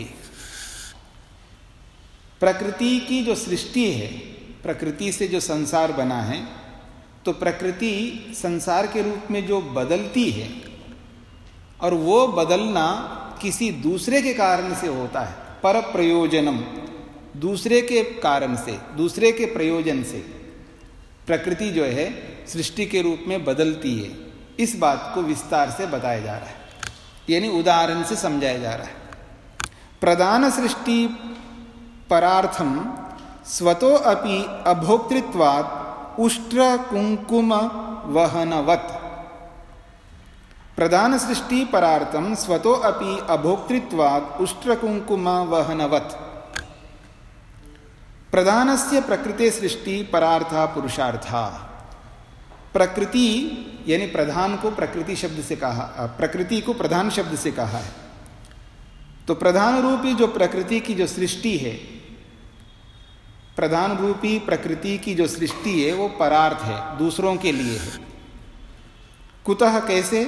A: प्रकृति की जो सृष्टि है, प्रकृति से जो संसार बना है, तो प्रकृति संसार के रूप में जो बदलती है और वो बदलना किसी दूसरे के कारण से होता है। पर प्रयोजनम, दूसरे के कारण से, दूसरे के प्रयोजन से प्रकृति जो है सृष्टि के रूप में बदलती है। इस बात को विस्तार से बताया जा रहा है, यानी उदाहरण से समझाया जा रहा है। प्रधान सृष्टि परार्थम स्वतो अपि अभोक्तृत्वात् उष्ट्र कुंकुम वहनवत्। प्रधान सृष्टि परार्थम स्वतो अपि अभोक्तृत्वात् उष्ट्र कुंकुम वहनवत्। प्रधानस्य प्रकृते सृष्टि परार्था पुरुषार्था। प्रकृति यानी प्रधान को प्रकृति शब्द से कहा, प्रकृति को प्रधान शब्द से कहा है। तो प्रधान रूपी जो प्रकृति की जो सृष्टि है, प्रधान रूपी प्रकृति की जो सृष्टि है वो परार्थ है, दूसरों के लिए है। कुतः कैसे?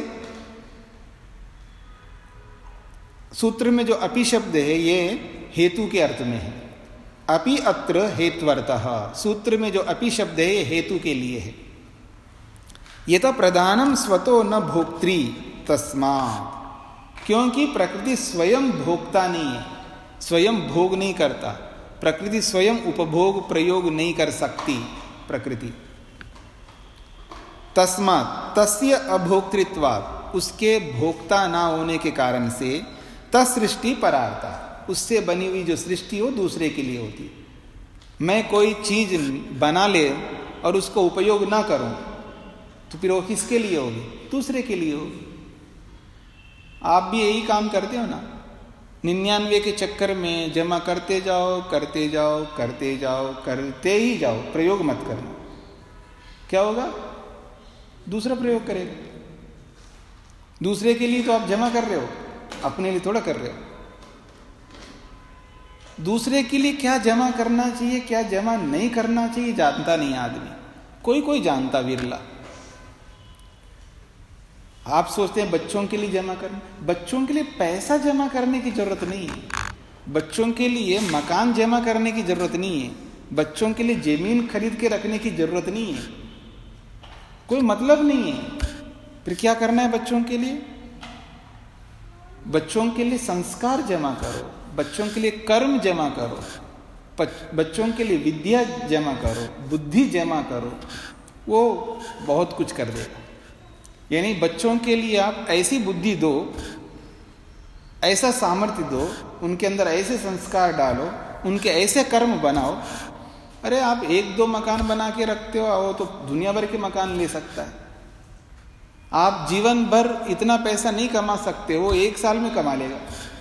A: सूत्र में जो अपि शब्द है ये हेतु के अर्थ में है। अपि अत्र हेत्वर्थः, सूत्र में जो अपि शब्द है ये हेतु के लिए है। ये तो प्रधानम स्वतो न भोक्त्री तस्मात्, क्योंकि प्रकृति स्वयं भोक्ता नहीं है, स्वयं भोग नहीं करता। प्रकृति स्वयं उपभोग प्रयोग नहीं कर सकती प्रकृति। तस्मात् तस्य अभोक्तृत्वात्, उसके भोक्ता ना होने के कारण से तत्सृष्टि परार्था, उससे बनी हुई जो सृष्टि हो दूसरे के लिए होती। मैं कोई चीज बना ले और उसको उपयोग ना करूं तो फिर वो किसके लिए होगी? दूसरे के लिए होगी। आप भी यही काम करते हो ना, 99 के चक्कर में जमा करते जाओ करते जाओ करते जाओ करते ही जाओ, प्रयोग मत करना। क्या होगा? दूसरा प्रयोग करेगा। दूसरे के लिए तो आप जमा कर रहे हो, अपने लिए थोड़ा कर रहे हो। दूसरे के लिए क्या जमा करना चाहिए क्या जमा नहीं करना चाहिए जानता नहीं आदमी, कोई कोई जानता, विरला। आप सोचते हैं बच्चों के लिए जमा करना, बच्चों के लिए पैसा जमा करने की जरूरत नहीं है, बच्चों के लिए मकान जमा करने की जरूरत नहीं है, बच्चों के लिए जमीन खरीद के रखने की जरूरत नहीं है, कोई मतलब नहीं है। फिर क्या करना है बच्चों के लिए? बच्चों के लिए संस्कार जमा करो, बच्चों के लिए कर्म जमा करो, बच्चों के लिए विद्या जमा करो, बुद्धि जमा करो, वो बहुत कुछ कर देगा। यानी बच्चों के लिए आप ऐसी बुद्धि दो, ऐसा सामर्थ्य दो, उनके अंदर ऐसे संस्कार डालो, उनके ऐसे कर्म बनाओ। अरे आप 1-2 मकान बना के रखते हो, वो तो दुनिया भर के मकान ले सकता है। आप जीवन भर इतना पैसा नहीं कमा सकते, वो 1 साल में कमा लेगा।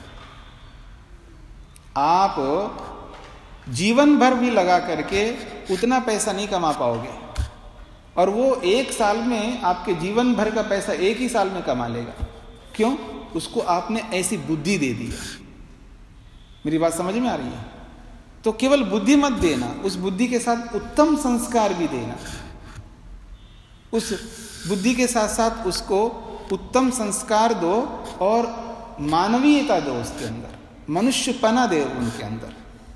A: आप जीवन भर भी लगा करके उतना पैसा नहीं कमा पाओगे, और वो 1 साल में आपके जीवन भर का पैसा 1 ही साल में कमा लेगा। क्यों? उसको आपने ऐसी बुद्धि दे दी। मेरी बात समझ में आ रही है? तो केवल बुद्धि मत देना, उस बुद्धि के साथ उत्तम संस्कार भी देना। उस बुद्धि के साथ साथ उसको उत्तम संस्कार दो और मानवीयता दो, उसके अंदर मनुष्यपना दे उनके अंदर।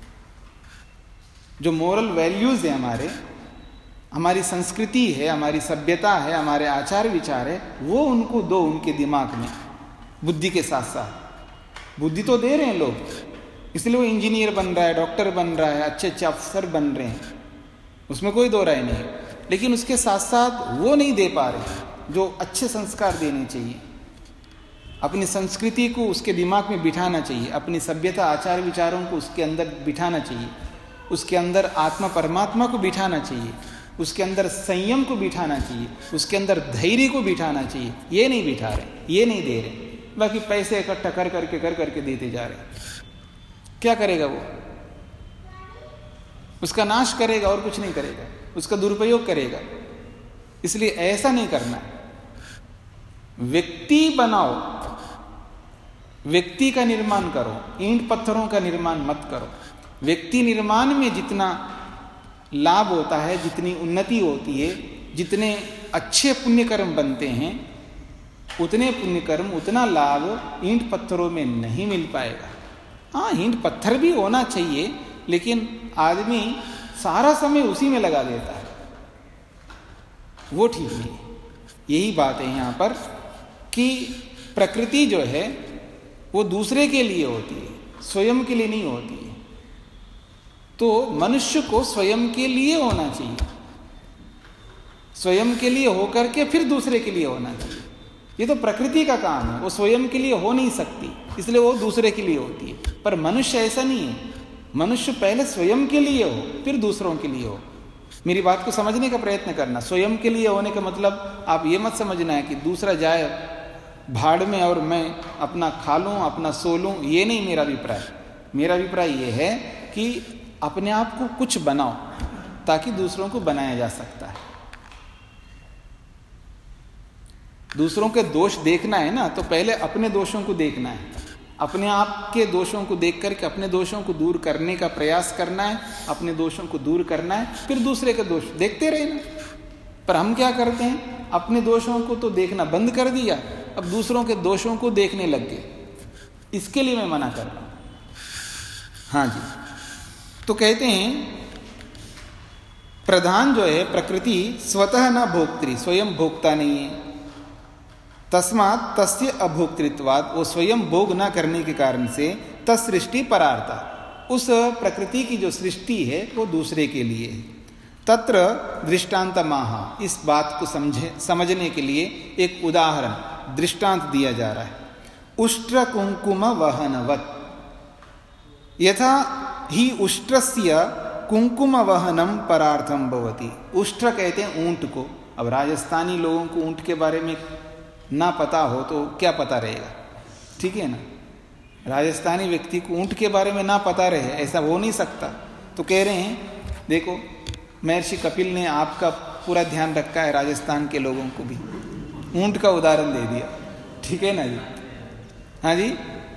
A: जो मोरल वैल्यूज है हमारी संस्कृति है, हमारी सभ्यता है, हमारे आचार विचार है, वो उनको दो उनके दिमाग में, बुद्धि के साथ साथ। बुद्धि तो दे रहे हैं लोग, इसलिए वो इंजीनियर बन रहा है, डॉक्टर बन रहा है, अच्छे अच्छे अफसर बन रहे हैं, उसमें कोई दो राय नहीं। लेकिन उसके साथ साथ वो नहीं दे पा रहे जो अच्छे संस्कार देने चाहिए। अपनी संस्कृति को उसके दिमाग में बिठाना चाहिए, अपनी सभ्यता आचार विचारों को उसके अंदर बिठाना चाहिए, उसके अंदर आत्मा परमात्मा को बिठाना चाहिए, उसके अंदर संयम को बिठाना चाहिए, उसके अंदर धैर्य को बिठाना चाहिए। ये नहीं बिठा रहे, ये नहीं दे रहे, बाकी पैसे इकट्ठा कर करके देते जा रहे। क्या करेगा वो? उसका नाश करेगा और कुछ नहीं करेगा, उसका दुरुपयोग करेगा। इसलिए ऐसा नहीं करना। व्यक्ति बनाओ, व्यक्ति का निर्माण करो, ईंट पत्थरों का निर्माण मत करो। व्यक्ति निर्माण में जितना लाभ होता है, जितनी उन्नति होती है, जितने अच्छे पुण्य कर्म बनते हैं, उतने पुण्य कर्म, उतना लाभ ईंट पत्थरों में नहीं मिल पाएगा। हाँ, ईंट पत्थर भी होना चाहिए, लेकिन आदमी सारा समय उसी में लगा देता है, वो ठीक नहीं। यही बात है यहाँ पर कि प्रकृति जो है वो दूसरे के लिए होती है, स्वयं के लिए नहीं होती है। तो मनुष्य को स्वयं के लिए होना चाहिए, स्वयं के लिए होकर के फिर दूसरे के लिए होना चाहिए। ये तो प्रकृति का काम है, वो स्वयं के लिए हो नहीं सकती, इसलिए वो दूसरे के लिए होती है। पर मनुष्य ऐसा नहीं है, मनुष्य पहले स्वयं के लिए हो, फिर दूसरों के लिए हो। मेरी बात को समझने का प्रयत्न करना। स्वयं के लिए होने का मतलब आप ये मत समझना है कि दूसरा जाए भाड़ में और मैं अपना खा लूँ, अपना सो लूँ, ये नहीं मेरा अभिप्राय। मेरा अभिप्राय ये है कि अपने आप को कुछ बनाओ ताकि दूसरों को बनाया जा सकता है। दूसरों के दोष देखना है ना, तो पहले अपने दोषों को देखना है। अपने आप के दोषों को देख करके अपने दोषों को दूर करने का प्रयास करना है, अपने दोषों को दूर करना है, फिर दूसरे के दोष देखते रहना। पर हम क्या करते हैं, अपने दोषों को तो देखना बंद कर दिया, अब दूसरों के दोषों को देखने लग गए। इसके लिए मैं मना कर रहा हूं। हाँ जी, तो कहते हैं प्रधान जो है प्रकृति स्वतः न भोक्त्री, स्वयं भोक्ता नहीं है। तस्मात् तस्य अभोक्तृत्वात्, वो स्वयं भोग न करने के कारण से तत्सृष्टि परार्था, उस प्रकृति की जो सृष्टि है वो दूसरे के लिए है। तत्र दृष्टांत माहा, इस बात को समझने के लिए एक उदाहरण दृष्टांत दिया जा रहा है। उष्ट्र कुंकुम वहनवत्, यथा ही उष्ट्रस्य कुंकुम वहनम परार्थम भवति। उष्ट्र कहते हैं ऊंट को। अब राजस्थानी लोगों को ऊंट के बारे में ना पता हो तो क्या पता रहेगा, ठीक है ना। राजस्थानी व्यक्ति को ऊंट के बारे में ना पता रहे, ऐसा हो नहीं सकता। तो कह रहे हैं देखो, महर्षि कपिल ने आपका पूरा ध्यान रखा है, राजस्थान के लोगों को भी ऊंट का उदाहरण दे दिया, ठीक है ना जी। हाँ जी,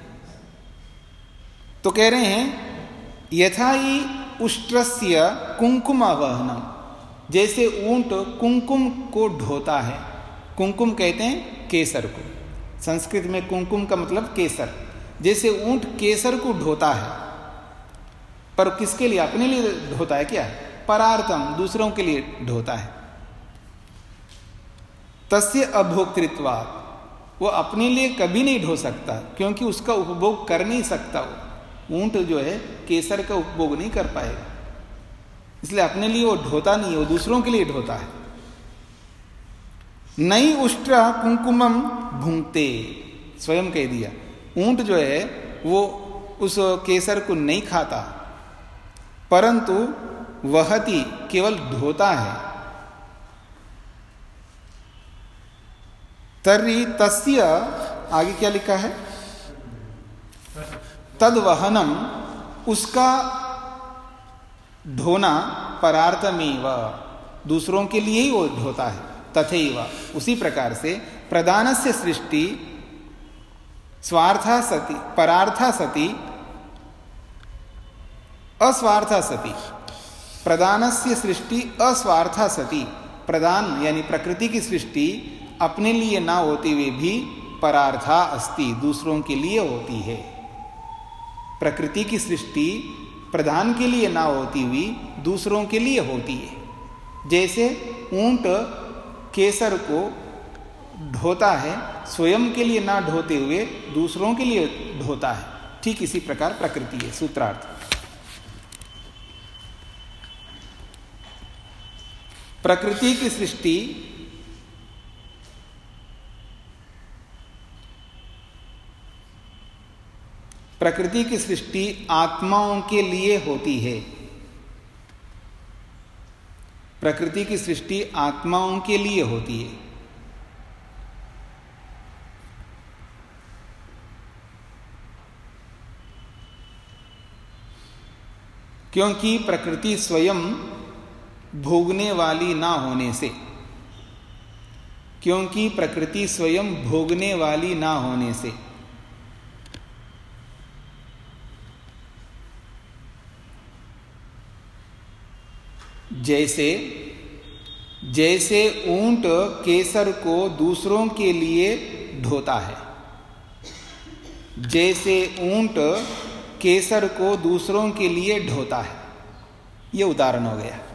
A: तो कह रहे हैं यथा ही उष्ट्रस्य कुंकुम वहनम, जैसे ऊंट कुंकुम को ढोता है। कुंकुम कहते हैं केसर को, संस्कृत में कुंकुम का मतलब केसर। जैसे ऊंट केसर को ढोता है, पर किसके लिए, अपने लिए ढोता है क्या, परार्थम, दूसरों के लिए ढोता है। तस्य अभोक्तृत्वात्, वो अपने लिए कभी नहीं ढो सकता क्योंकि उसका उपभोग कर नहीं सकता। वो ऊंट जो है केसर का उपभोग नहीं कर पाएगा, इसलिए अपने लिए वो ढोता नहीं है, वो दूसरों के लिए ढोता है। नई उष्ट्र कुंकुमम भुंगते, स्वयं कह दिया, ऊंट जो है वो उस केसर को नहीं खाता, परंतु वहति, केवल ढोता है। तर्हि तस्य, आगे क्या लिखा है, तद्वहनम, उसका ढोना, परार्थमेव, दूसरों के लिए ही वो ढोता है। तथैव, उसी प्रकार से प्रदानस्य सृष्टि स्वार्था सति, परार्था सति, अस्वार्था सति। प्रदानस्य सृष्टि अस्वार्था सति, प्रदान यानी प्रकृति की सृष्टि अपने लिए ना होते हुए भी परार्था अस्ति, दूसरों के लिए होती है। प्रकृति की सृष्टि प्रधान के लिए ना होती हुई दूसरों के लिए होती है। जैसे ऊंट केसर को ढोता है, स्वयं के लिए ना ढोते हुए दूसरों के लिए ढोता है, ठीक इसी प्रकार प्रकृति है। सूत्रार्थ, प्रकृति की सृष्टि प्रकृति की सृष्टि आत्माओं के लिए होती है। प्रकृति की सृष्टि आत्माओं के लिए होती है। क्योंकि प्रकृति स्वयं भोगने वाली ना होने से, क्योंकि प्रकृति स्वयं भोगने वाली ना होने से जैसे जैसे ऊंट केसर को दूसरों के लिए ढोता है, जैसे ऊंट केसर को दूसरों के लिए ढोता है, यह उदाहरण हो गया।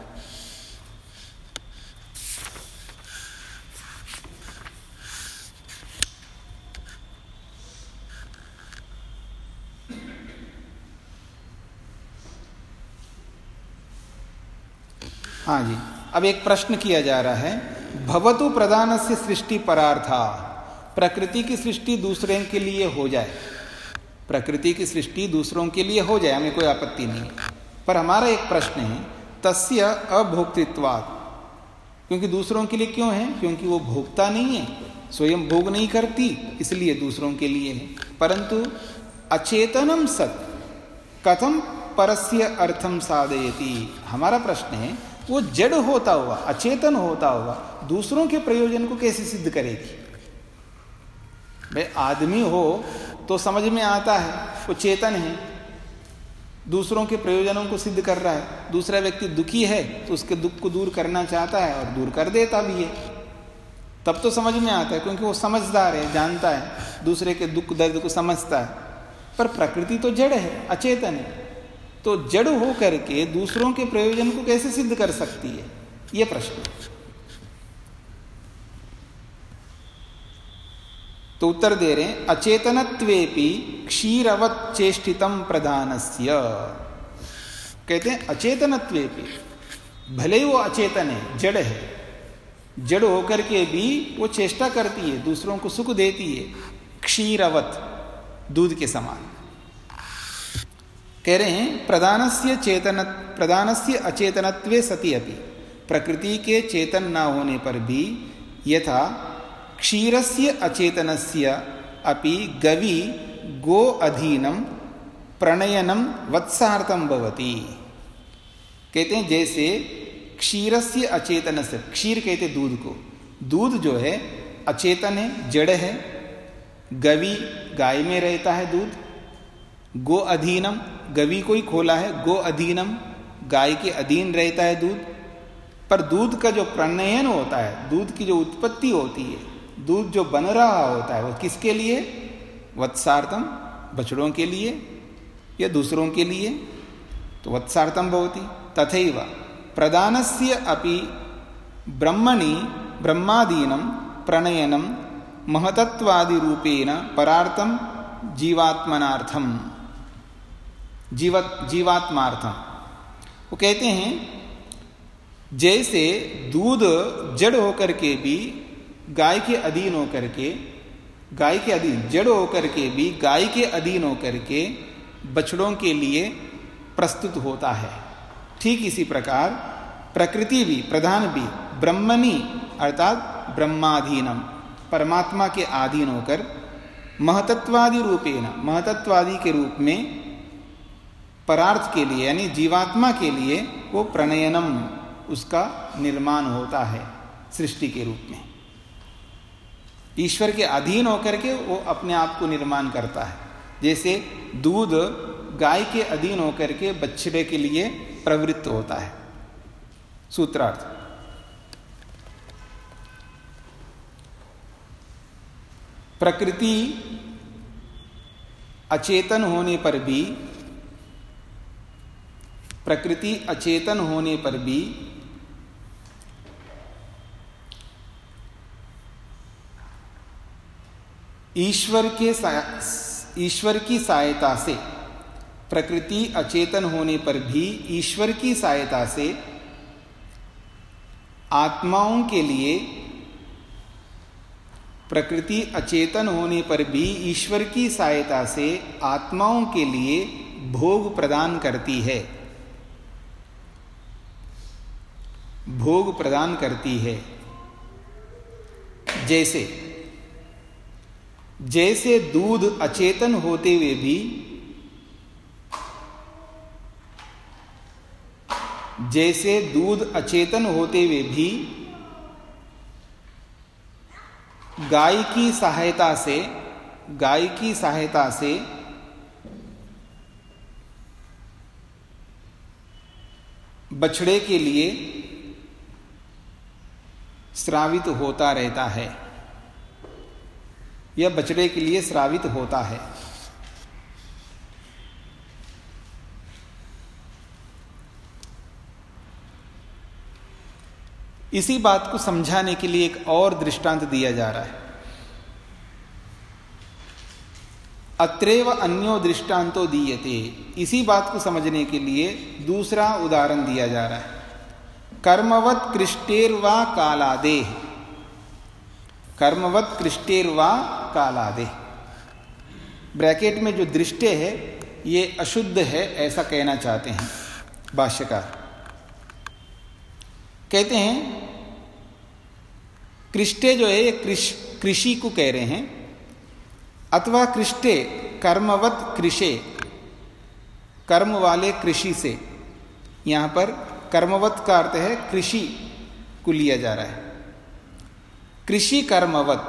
A: हाँ जी, अब एक प्रश्न किया जा रहा है, भवतु प्रधानस्य सृष्टि परार्था, प्रकृति की सृष्टि दूसरे के लिए हो जाए, प्रकृति की सृष्टि दूसरों के लिए हो जाए, हमें कोई आपत्ति नहीं है। पर हमारा एक प्रश्न है, तस्य अभोक्तृत्वात्, क्योंकि दूसरों के लिए क्यों है? क्योंकि वो भोगता नहीं है, स्वयं भोग नहीं करती, इसलिए दूसरों के लिए है। परंतु अचेतनम सत् कथम परस्य अर्थम साधयति, हमारा प्रश्न है वो जड़ होता हुआ, अचेतन होता हुआ दूसरों के प्रयोजन को कैसे सिद्ध करेगी? भाई आदमी हो तो समझ में आता है वो चेतन है, दूसरों के प्रयोजनों को सिद्ध कर रहा है। दूसरा व्यक्ति दुखी है तो उसके दुख को दूर करना चाहता है और दूर कर देता भी है, तब तो समझ में आता है, क्योंकि वो समझदार है, जानता है, दूसरे के दुख दर्द को समझता है। पर प्रकृति तो जड़ है, अचेतन है, तो जड़ हो करके दूसरों के प्रयोजन को कैसे सिद्ध कर सकती है, यह प्रश्न। तो उत्तर दे रहे हैं, अचेतनत्वेपि क्षीरवत् चेष्टितम प्रधानस्य। कहते हैं अचेतनत्वेपि, भले ही वो अचेतन है, जड़ है, जड़ होकर के भी वो चेष्टा करती है, दूसरों को सुख देती है, क्षीरवत्, दूध के समान। कह रहे हैं प्रधानस्य अचेतनत्वे सति अपि, प्रकृति के चेतन ना होने पर भी यथा क्षीरस्य अचेतनस्य अपि गवि गो अधीनम प्रणयनम वत्सार्थम भवति। कहते हैं जैसे क्षीरस्य अचेतनस्य, क्षीर कहते दूध को, दूध जो है अचेतन है, जड़ है, गवि गाय में रहता है दूध, गो अधीनम, गवि को ही खोला है, गो अधीनम, गाय के अधीन रहता है दूध। पर दूध का जो प्रणयन होता है, दूध की जो उत्पत्ति होती है, दूध जो बन रहा होता है, वो किसके लिए? वत्सार्थम, बछड़ों के लिए या दूसरों के लिए, तो वत्सार्थम भवति। तथैव प्रदानस्य अपि ब्रह्मणि ब्रह्मादीनं प्रणयनं महतत्वादि रूपेण परार्थम जीवात्मनार्थम, जीवात्मार्थम। वो कहते हैं जैसे दूध जड़ होकर के भी गाय के अधीन होकर के, गाय के अधीन, जड़ होकर के भी गाय के अधीन होकर के बछड़ों के लिए प्रस्तुत होता है, ठीक इसी प्रकार प्रकृति भी, प्रधान भी ब्रह्मणि अर्थात ब्रह्माधीनम, परमात्मा के अधीन होकर महतत्वादि रूपेण, महतत्वादि के रूप में परार्थ के लिए यानी जीवात्मा के लिए वो प्रणयनम, उसका निर्माण होता है सृष्टि के रूप में। ईश्वर के अधीन होकर के वो अपने आप को निर्माण करता है। जैसे दूध गाय के अधीन होकर के बछड़े के लिए प्रवृत्त होता है। सूत्रार्थ, प्रकृति अचेतन होने पर भी, प्रकृति अचेतन होने पर भी ईश्वर की सहायता से, प्रकृति अचेतन होने पर भी ईश्वर की सहायता से आत्माओं के लिए, प्रकृति अचेतन होने पर भी ईश्वर की सहायता से आत्माओं के लिए भोग प्रदान करती है, भोग प्रदान करती है। जैसे दूध अचेतन होते हुए भी, जैसे दूध अचेतन होते हुए भी गाय की सहायता से बछड़े के लिए स्रावित होता रहता है, यह बछड़े के लिए स्रावित होता है। इसी बात को समझाने के लिए एक और दृष्टांत दिया जा रहा है। अत्रैव अन्यो दृष्टांतो दीयते, इसी बात को समझने के लिए दूसरा उदाहरण दिया जा रहा है। कर्मवत् कृष्टेर्वा कालादेह, कर्मवत् कृष्टेर्वा कालादेह, ब्रैकेट में जो दृष्टे है ये अशुद्ध है, ऐसा कहना चाहते हैं भाष्यकार। कहते हैं कृष्टे जो है कृषि को कह रहे हैं, अथवा कृष्टे कर्मवत कृषे, कर्म वाले कृषि से। यहां पर कर्मवत का अर्थ है कृषि को लिया जा रहा है। कृषि कर्मवत,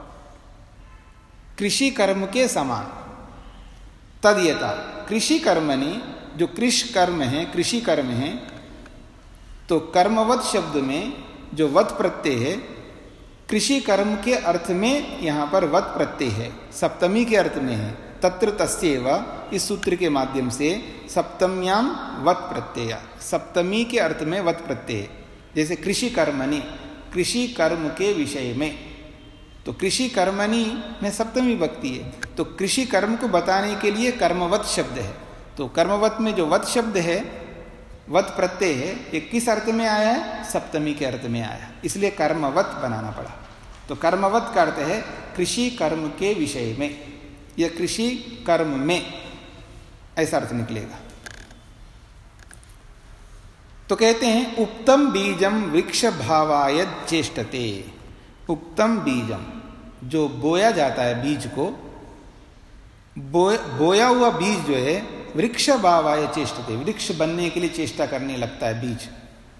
A: कृषि कर्म के समान। तद्यथा कृषि कर्मणि, जो कृष कर्म है, कृषि कर्म है, तो कर्मवत शब्द में जो वत प्रत्यय है, कृषि कर्म के अर्थ में यहां पर वत प्रत्यय है, सप्तमी के अर्थ में है। तत्र तस्यैव, इस सूत्र के माध्यम से सप्तम्याम वत प्रत्यय, सप्तमी के अर्थ में वत प्रत्यय। जैसे कृषि कर्मणि, कृषि कर्म के विषय में, तो कृषि कर्मणि में सप्तमी विभक्ति है, तो कृषि कर्म को बताने के लिए कर्मवत शब्द है। तो कर्मवत में जो वत शब्द है, वत प्रत्यय है, ये किस अर्थ में आया है? सप्तमी के अर्थ में आया, इसलिए कर्मवत बनाना पड़ा। तो कर्मवत का अर्थ है कृषि कर्म के विषय में या कृषि कर्म में, ऐसा अर्थ निकलेगा। तो कहते हैं उक्तम बीजम वृक्ष भावाय चेष्टते। उक्तम बीजम, जो बोया जाता है बीज को, बोया हुआ बीज जो है वृक्ष भावाय चेष्टते, वृक्ष बनने के लिए चेष्टा करने लगता है बीज।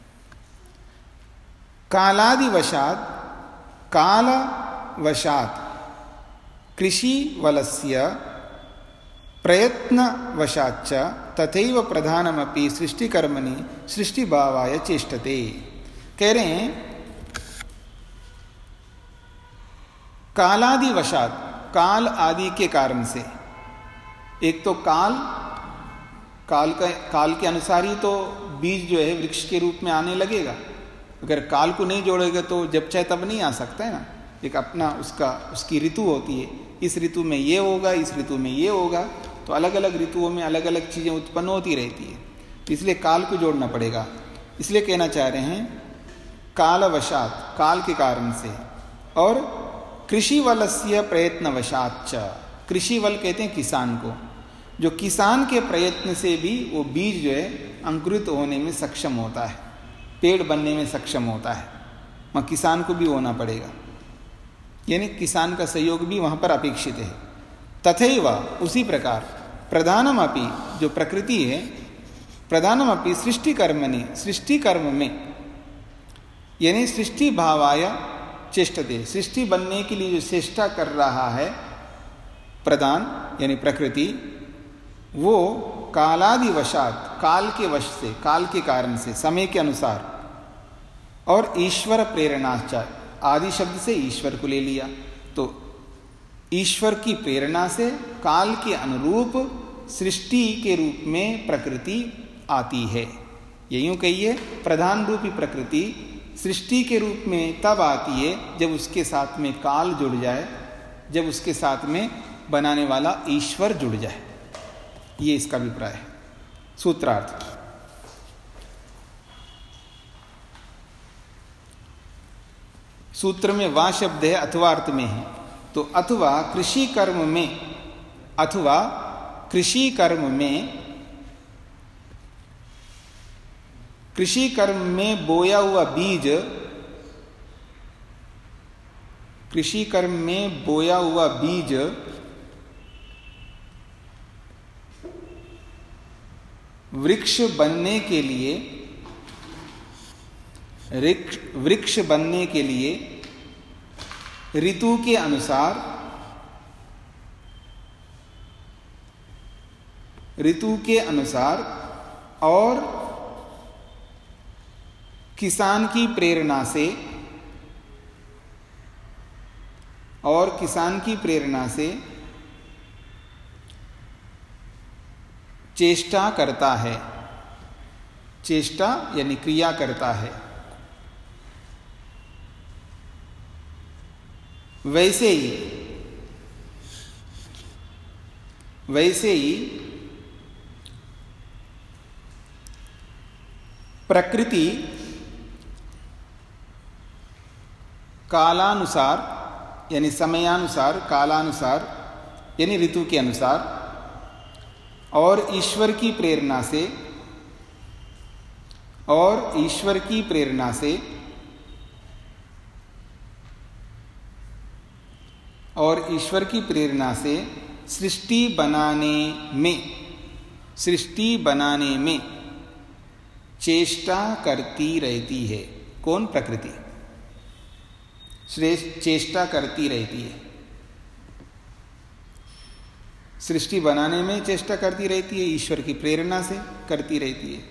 A: कालादिवशात, कालवशात कृषि वलस्य प्रयत्नवशाच्च तथैव प्रधानमपि सृष्टिकर्मणि सृष्टिभावाय चेष्टते। कह रहे हैं कालादिवशात, काल आदि के कारण से। एक तो काल के अनुसार ही तो बीज जो है वृक्ष के रूप में आने लगेगा। अगर काल को नहीं जोड़ेगा तो जब चाहे तब नहीं आ सकता है ना। एक अपना उसकी ऋतु होती है, इस ऋतु में ये होगा, इस ऋतु में ये होगा, तो अलग अलग ऋतुओं में अलग अलग चीज़ें उत्पन्न होती रहती है, तो इसलिए काल को जोड़ना पड़ेगा। इसलिए कहना चाह रहे हैं कालवशात, काल के कारण से, और कृषि वलस्य प्रयत्नवशात। कृषि वल कहते हैं किसान को, जो किसान के प्रयत्न से भी वो बीज जो है अंकुरित होने में सक्षम होता है, पेड़ बनने में सक्षम होता है, वहाँ किसान को भी होना पड़ेगा, यानी किसान का सहयोग भी वहाँ पर अपेक्षित है। तथैव, उसी प्रकार प्रधानमपि, जो प्रकृति है, प्रधानमपि सृष्टि कर्मणि, सृष्टि कर्म में, यानी सृष्टि भावाय चेष्टते, सृष्टि बनने के लिए जो चेष्टा कर रहा है प्रधान यानी प्रकृति, वो कालादिवशात, काल के वश से, काल के कारण से, समय के अनुसार, और ईश्वर प्रेरणाश्च, आदि शब्द से ईश्वर को ले लिया, तो ईश्वर की प्रेरणा से काल के अनुरूप सृष्टि के रूप में प्रकृति आती है। ये यूं कहिए प्रधान रूपी प्रकृति सृष्टि के रूप में तब आती है जब उसके साथ में काल जुड़ जाए, जब उसके साथ में बनाने वाला ईश्वर जुड़ जाए। ये इसका अभिप्राय है। सूत्रार्थ, सूत्र में वा शब्द है, अथवा अर्थ में है, तो अथवा कृषि कर्म में, अथवा कृषि कर्म में, कृषि कर्म में बोया हुआ बीज, कृषि कर्म में बोया हुआ बीज वृक्ष बनने के लिए, वृक्ष बनने के लिए ऋतु के अनुसार, ऋतु के अनुसार और किसान की प्रेरणा से, और किसान की प्रेरणा से चेष्टा करता है। चेष्टा यानी क्रिया करता है। वैसे ही प्रकृति कालानुसार यानी समयानुसार, कालानुसार यानी ऋतु के अनुसार, और ईश्वर की प्रेरणा से, और ईश्वर की प्रेरणा से, और ईश्वर की प्रेरणा से सृष्टि बनाने में चेष्टा करती रहती है। कौन? प्रकृति चेष्टा करती रहती है। सृष्टि बनाने में चेष्टा करती रहती है, ईश्वर की प्रेरणा से करती रहती है।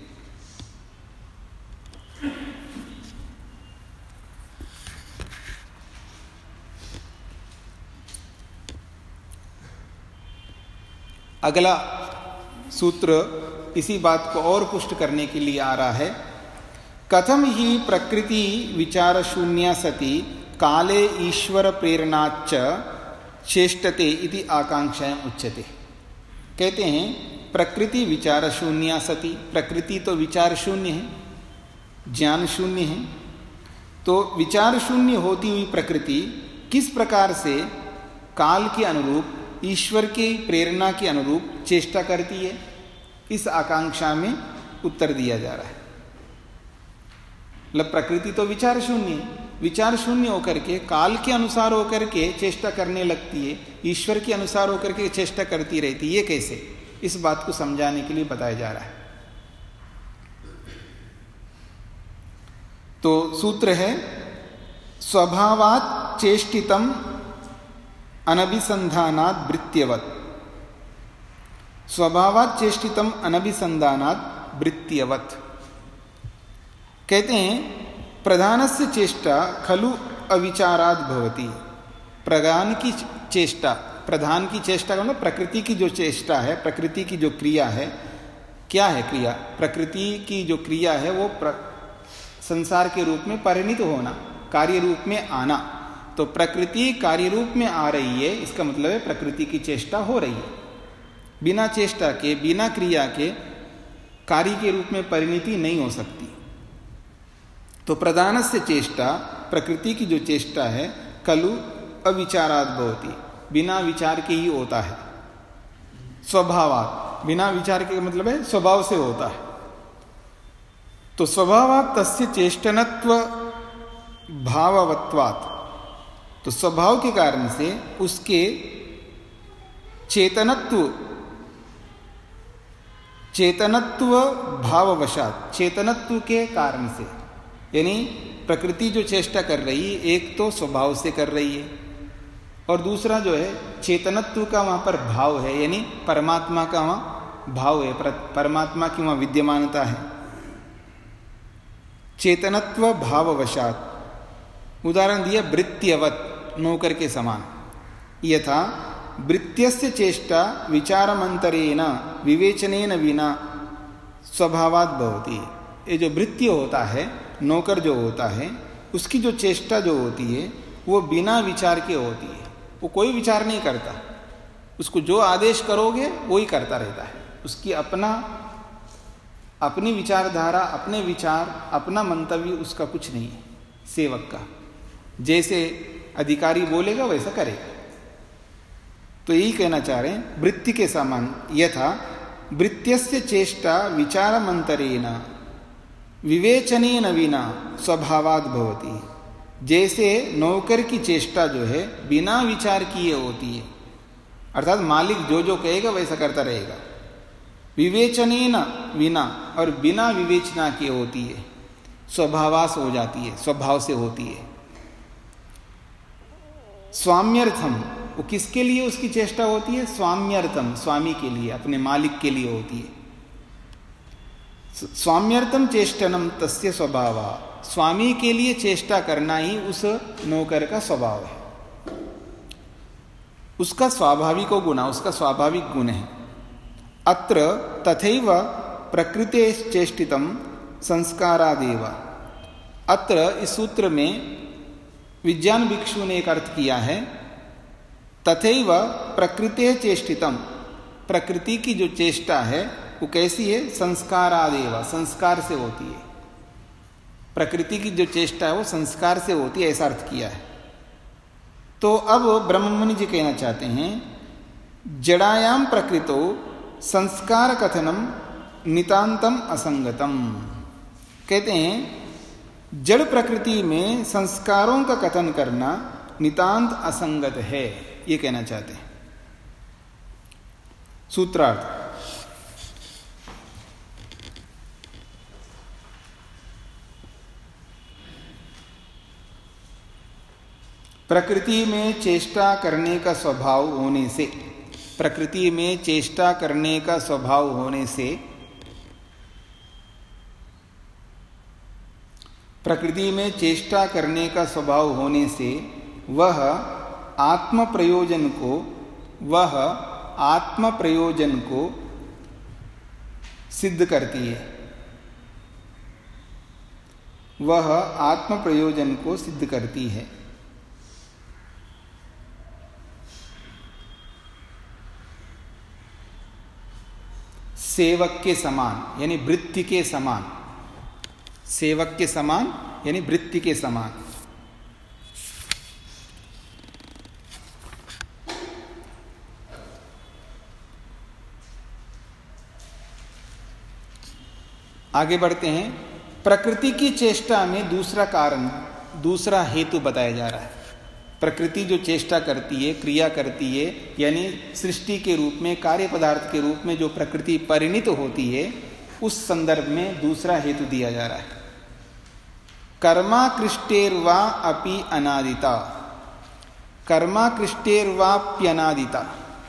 A: अगला सूत्र इसी बात को और पुष्ट करने के लिए आ रहा है। कथम ही प्रकृति विचार शून्या सती काले ईश्वर प्रेरणाच्च चेष्टते इति आकांक्षायां उच्यते। कहते हैं प्रकृति विचार शून्या सती, प्रकृति तो विचार शून्य है, ज्ञान शून्य है, तो विचार शून्य होती हुई प्रकृति किस प्रकार से काल के अनुरूप, ईश्वर की प्रेरणा के अनुरूप चेष्टा करती है, इस आकांक्षा में उत्तर दिया जा रहा है। मतलब प्रकृति तो विचार शून्य है, विचार शून्य होकर के काल के अनुसार होकर के चेष्टा करने लगती है, ईश्वर के अनुसार होकर के चेष्टा करती रहती है। ये कैसे? इस बात को समझाने के लिए बताया जा रहा है। तो सूत्र है स्वभावात् चेष्टितम अनभिसंधानात् वृत्त्यवत्। स्वभावात् चेष्टितम अनभिसंधानात् वृत्त्यवत्। कहते हैं प्रधानस्य चेष्टा खलु अविचारात् भवति। प्रधान की चेष्टा, प्रधान की चेष्टा का मतलब प्रकृति की जो चेष्टा है, प्रकृति की जो क्रिया है, क्या है क्रिया? प्रकृति की जो क्रिया है वो संसार के रूप में परिणित होना, कार्य रूप में आना। तो प्रकृति कार्य रूप में आ रही है, इसका मतलब है प्रकृति की चेष्टा हो रही है। बिना चेष्टा के, बिना क्रिया के कार्य के रूप में परिणति नहीं हो सकती। तो प्रधानस्य चेष्टा, प्रकृति की जो चेष्टा है, खलु अविचारात् भवति, बिना विचार के ही होता है। स्वभावात्, बिना विचार के मतलब है स्वभाव से होता है। तो स्वभावात् तस्य चेष्टनत्व भाववत्वात्, तो स्वभाव के कारण से उसके चेतनत्व भाववशात, चेतनत्व के कारण से, यानी प्रकृति जो चेष्टा कर रही है, एक तो स्वभाव से कर रही है और दूसरा जो है चेतनत्व का वहां पर भाव है, यानी परमात्मा का वहां भाव है, परमात्मा की वहां विद्यमानता है। चेतनत्व भाववशात उदाहरण दिया वृत्त्यवत्, नौकर के समान। यथा वृत्त्यस्य चेष्टा विचारमंतरेण विवेचनेन विना स्वभावात् भवति। ये जो वृत्य होता है, नौकर जो होता है, उसकी जो चेष्टा जो होती है वो बिना विचार के होती है। वो कोई विचार नहीं करता, उसको जो आदेश करोगे वो ही करता रहता है। उसकी अपनी विचारधारा, अपने विचार, अपना मंतव्य उसका कुछ नहीं है। सेवक का जैसे अधिकारी बोलेगा वैसा करेगा। तो यही कहना चाह रहे हैं वृत्ति के समान। यथा वृत्त्यस्य चेष्टा विचारमंतरेण विवेचनेन विना स्वभावात् भवति। जैसे नौकर की चेष्टा जो है बिना विचार किए होती है, अर्थात मालिक जो जो कहेगा वैसा करता रहेगा। विवेचनेन विना, और बिना विवेचना के होती है, स्वभावास हो जाती है, स्वभाव से होती है। स्वाम्यर्थम, वो किसके लिए उसकी चेष्टा होती है? स्वाम्यर्थम, स्वामी के लिए, अपने मालिक के लिए होती है। स्वाम्यर्थम चेष्टनम तस्य स्वभाव, स्वामी के लिए चेष्टा करना ही उस नौकर का स्वभाव है, उसका स्वाभाविक गुण, उसका स्वाभाविक गुण है। अत्र तथैव प्रकृते चेष्टितम संस्कारादेव। अत्र इस सूत्र में विज्ञान भिक्षु ने एक अर्थ किया है, तथैव प्रकृते चेष्टितम, प्रकृति की जो चेष्टा है वो कैसी है? संस्कारादेव, संस्कार से होती है। प्रकृति की जो चेष्टा है वो संस्कार से होती है, ऐसा अर्थ किया है। तो अब ब्रह्ममुनि जी कहना चाहते हैं जड़ायाम प्रकृतो संस्कार कथनम नितांतम असंगतम। कहते हैं जड़ प्रकृति में संस्कारों का कथन करना नितांत असंगत है, ये कहना चाहते हैं। सूत्रार्थ। प्रकृति में चेष्टा करने का स्वभाव होने से, प्रकृति में चेष्टा करने का स्वभाव होने से, प्रकृति में चेष्टा करने का स्वभाव होने से वह आत्म प्रयोजन को सिद्ध करती है, वह आत्म प्रयोजन को सिद्ध करती है। सेवक के समान यानी वृत्ति के समान, सेवक के समान यानी वृत्ति के समान। आगे बढ़ते हैं। प्रकृति की चेष्टा में दूसरा कारण, दूसरा हेतु बताया जा रहा है। प्रकृति जो चेष्टा करती है, क्रिया करती है, यानी सृष्टि के रूप में, कार्य पदार्थ के रूप में जो प्रकृति परिणित होती है, उस संदर्भ में दूसरा हेतु दिया जा रहा है। कर्माकृष्टेर्वा अपि अनादिता, कर्माकृष्टेर्वाप्यनादिता।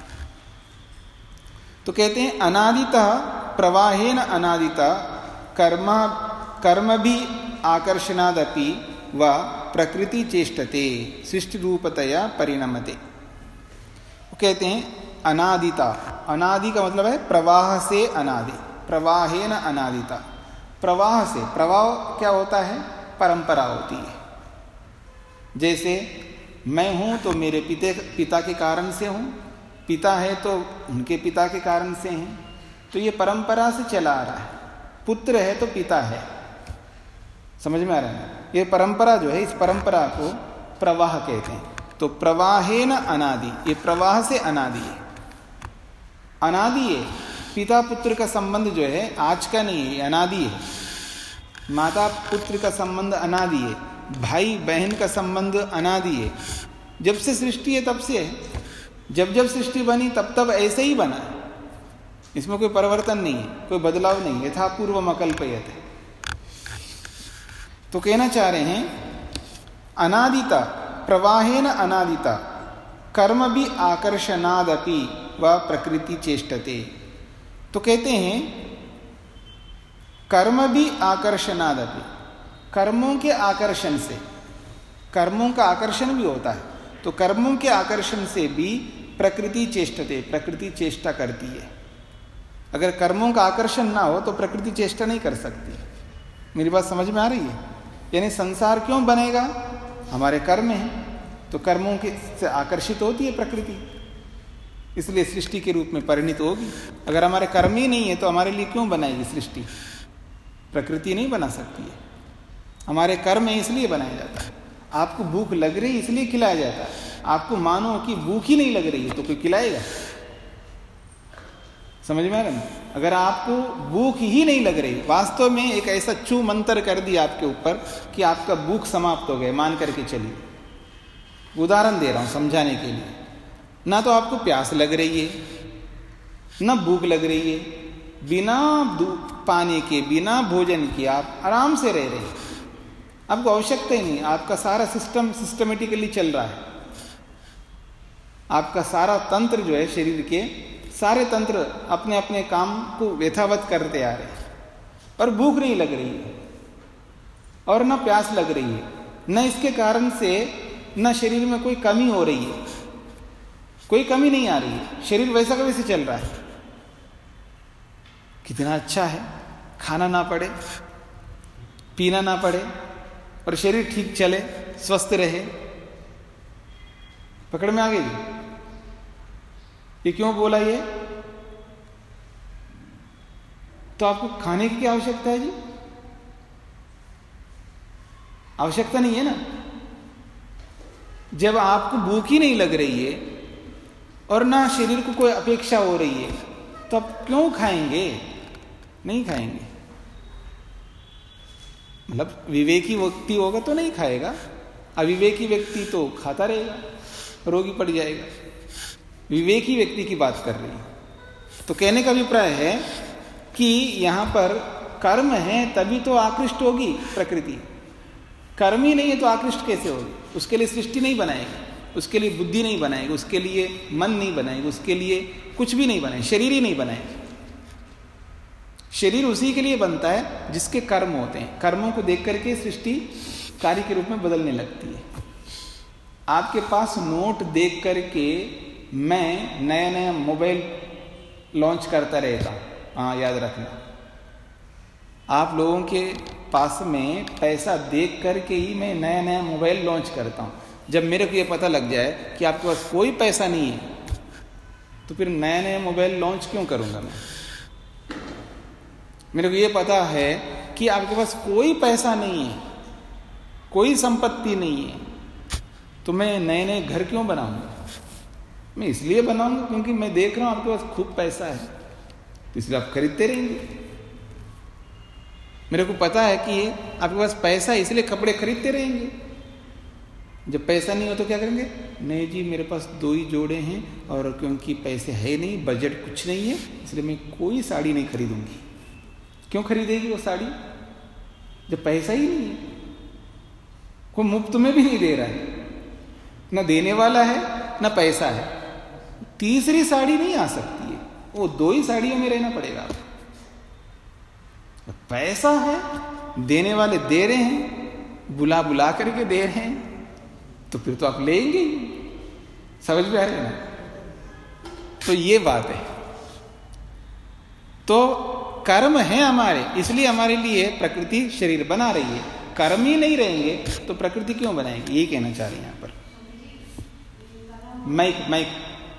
A: तो कहते हैं अनादिता प्रवाहेन अनादिता कर्म भी आकर्षणादपि व प्रकृति चेष्टते सृष्टि रूपतया परिणमते। कहते हैं अनादिता, अनादि का मतलब है प्रवाह से अनादि, प्रवाहेन अनादिता। प्रवाह से, प्रवाह क्या होता है? परंपरा होती है। जैसे मैं हूं तो मेरे पिता के कारण से हूं, पिता है तो उनके पिता के कारण से हैं, तो ये परंपरा से चला आ रहा है। पुत्र है तो पिता है, समझ में आ रहा है? ये परंपरा जो है, इस परंपरा को प्रवाह कहते हैं। तो प्रवाहेन अनादि, ये प्रवाह से अनादि है, अनादि है। पिता पुत्र का संबंध जो है आज का नहीं है, अनादि है। माता पुत्र का संबंध अनादि है, भाई बहन का संबंध अनादि है। जब से सृष्टि है तब से है, जब जब सृष्टि बनी तब तब ऐसे ही बना है, इसमें कोई परिवर्तन नहीं है, कोई बदलाव नहीं, यथा पूर्वम अकल्पयते। तो कहना चाह रहे हैं अनादिता, प्रवाहेन अनादिता, कर्म भी आकर्षणादपि व प्रकृति चेष्टते। तो कहते हैं कर्म भी आकर्षणादपि, कर्मों के आकर्षण से, कर्मों का आकर्षण भी होता है, तो कर्मों के आकर्षण से भी प्रकृति चेष्टते, प्रकृति चेष्टा करती है। अगर कर्मों का आकर्षण ना हो तो प्रकृति चेष्टा नहीं कर सकती। मेरी बात समझ में आ रही है? यानी संसार क्यों बनेगा? हमारे कर्म हैं, तो कर्मों के से आकर्षित होती है प्रकृति, इसलिए सृष्टि के रूप में परिणित होगी। अगर हमारे कर्म ही नहीं है तो हमारे लिए क्यों बनाएगी सृष्टि? प्रकृति नहीं बना सकती है। हमारे कर्म है इसलिए बनाया जाता है। आपको भूख लग रही है इसलिए खिलाया जाता है। आपको मानो कि भूख ही नहीं लग रही है तो कोई खिलाएगा? समझ में आ रहा है? अगर आपको भूख ही नहीं लग रही, वास्तव में एक ऐसा छू मंत्र कर दिया आपके ऊपर कि आपका भूख समाप्त हो गए, मान करके चलिए। उदाहरण दे रहा हूं समझाने के लिए। ना तो आपको प्यास लग रही है, ना भूख लग रही है, बिना पानी के, बिना भोजन के आप आराम से रह रहे हैं, आपको आवश्यकता ही नहीं। आपका सारा सिस्टम सिस्टमेटिकली चल रहा है, आपका सारा तंत्र जो है, शरीर के सारे तंत्र अपने अपने काम को यथावत करते आ रहे हैं, और भूख नहीं लग रही है और ना प्यास लग रही है, न इसके कारण से न शरीर में कोई कमी हो रही है, कोई कमी नहीं आ रही है, शरीर वैसा का वैसे चल रहा है। कितना अच्छा है, खाना ना पड़े, पीना ना पड़े, और शरीर ठीक चले, स्वस्थ रहे। पकड़ में आ गई? ये क्यों बोला ये? तो आपको खाने की क्या आवश्यकता है जी? आवश्यकता नहीं है ना। जब आपको भूख ही नहीं लग रही है और ना शरीर को कोई अपेक्षा हो रही है, तो अब क्यों खाएंगे? नहीं खाएंगे। मतलब विवेकी व्यक्ति होगा तो नहीं खाएगा, अविवेकी व्यक्ति तो खाता रहेगा, रोगी पड़ जाएगा। विवेकी व्यक्ति की बात कर रही है। तो कहने का अभिप्राय है कि यहां पर कर्म है तभी तो आकृष्ट होगी प्रकृति। कर्म ही नहीं है तो आकृष्ट कैसे होगी? उसके लिए सृष्टि नहीं बनाएगी, उसके लिए बुद्धि नहीं बनाएगी, उसके लिए मन नहीं बनाएगी, उसके लिए कुछ भी नहीं बनाएगी, शरीर ही नहीं बनाएगी। शरीर उसी के लिए बनता है जिसके कर्म होते हैं। कर्मों को देख करके सृष्टि कार्य के रूप में बदलने लगती है। आपके पास नोट देख करके मैं नया नया मोबाइल लॉन्च करता रहता हूं, हाँ याद रखना। आप लोगों के पास में पैसा देख करके ही मैं नया नया मोबाइल लॉन्च करता हूं। जब मेरे को ये पता लग जाए कि आपके पास कोई पैसा नहीं है, तो फिर नया नया मोबाइल लॉन्च क्यों करूंगा मैं? मेरे को ये पता है कि आपके पास कोई पैसा नहीं है, कोई संपत्ति नहीं है, तो मैं नए नए घर क्यों बनाऊंगा? मैं इसलिए बनाऊंगा क्योंकि मैं देख रहा हूं आपके पास खूब पैसा है, तो इसलिए आप खरीदते रहेंगे। मेरे को पता है कि आपके पास पैसा है इसलिए कपड़े खरीदते रहेंगे। जब पैसा नहीं हो तो क्या करेंगे? नहीं जी मेरे पास 2 ही जोड़े हैं और क्योंकि पैसे है नहीं, बजट कुछ नहीं है, इसलिए मैं कोई साड़ी नहीं खरीदूंगी। क्यों खरीदेगी वो साड़ी जब पैसा ही नहीं है? कोई मुफ्त में भी नहीं दे रहा है, ना देने वाला है ना पैसा है। तीसरी साड़ी नहीं आ सकती है, वो 2 ही साड़ियों में रहना पड़ेगा आपको। पैसा है, देने वाले दे रहे हैं, बुला बुला करके दे रहे हैं, तो फिर तो आप लेंगे ही। समझ में आ रहे ना? तो ये बात है। तो कर्म है हमारे, इसलिए हमारे लिए प्रकृति शरीर बना रही है। कर्म ही नहीं रहेंगे तो प्रकृति क्यों बनाएगी? यही कहना चाह रही है यहां पर। माइक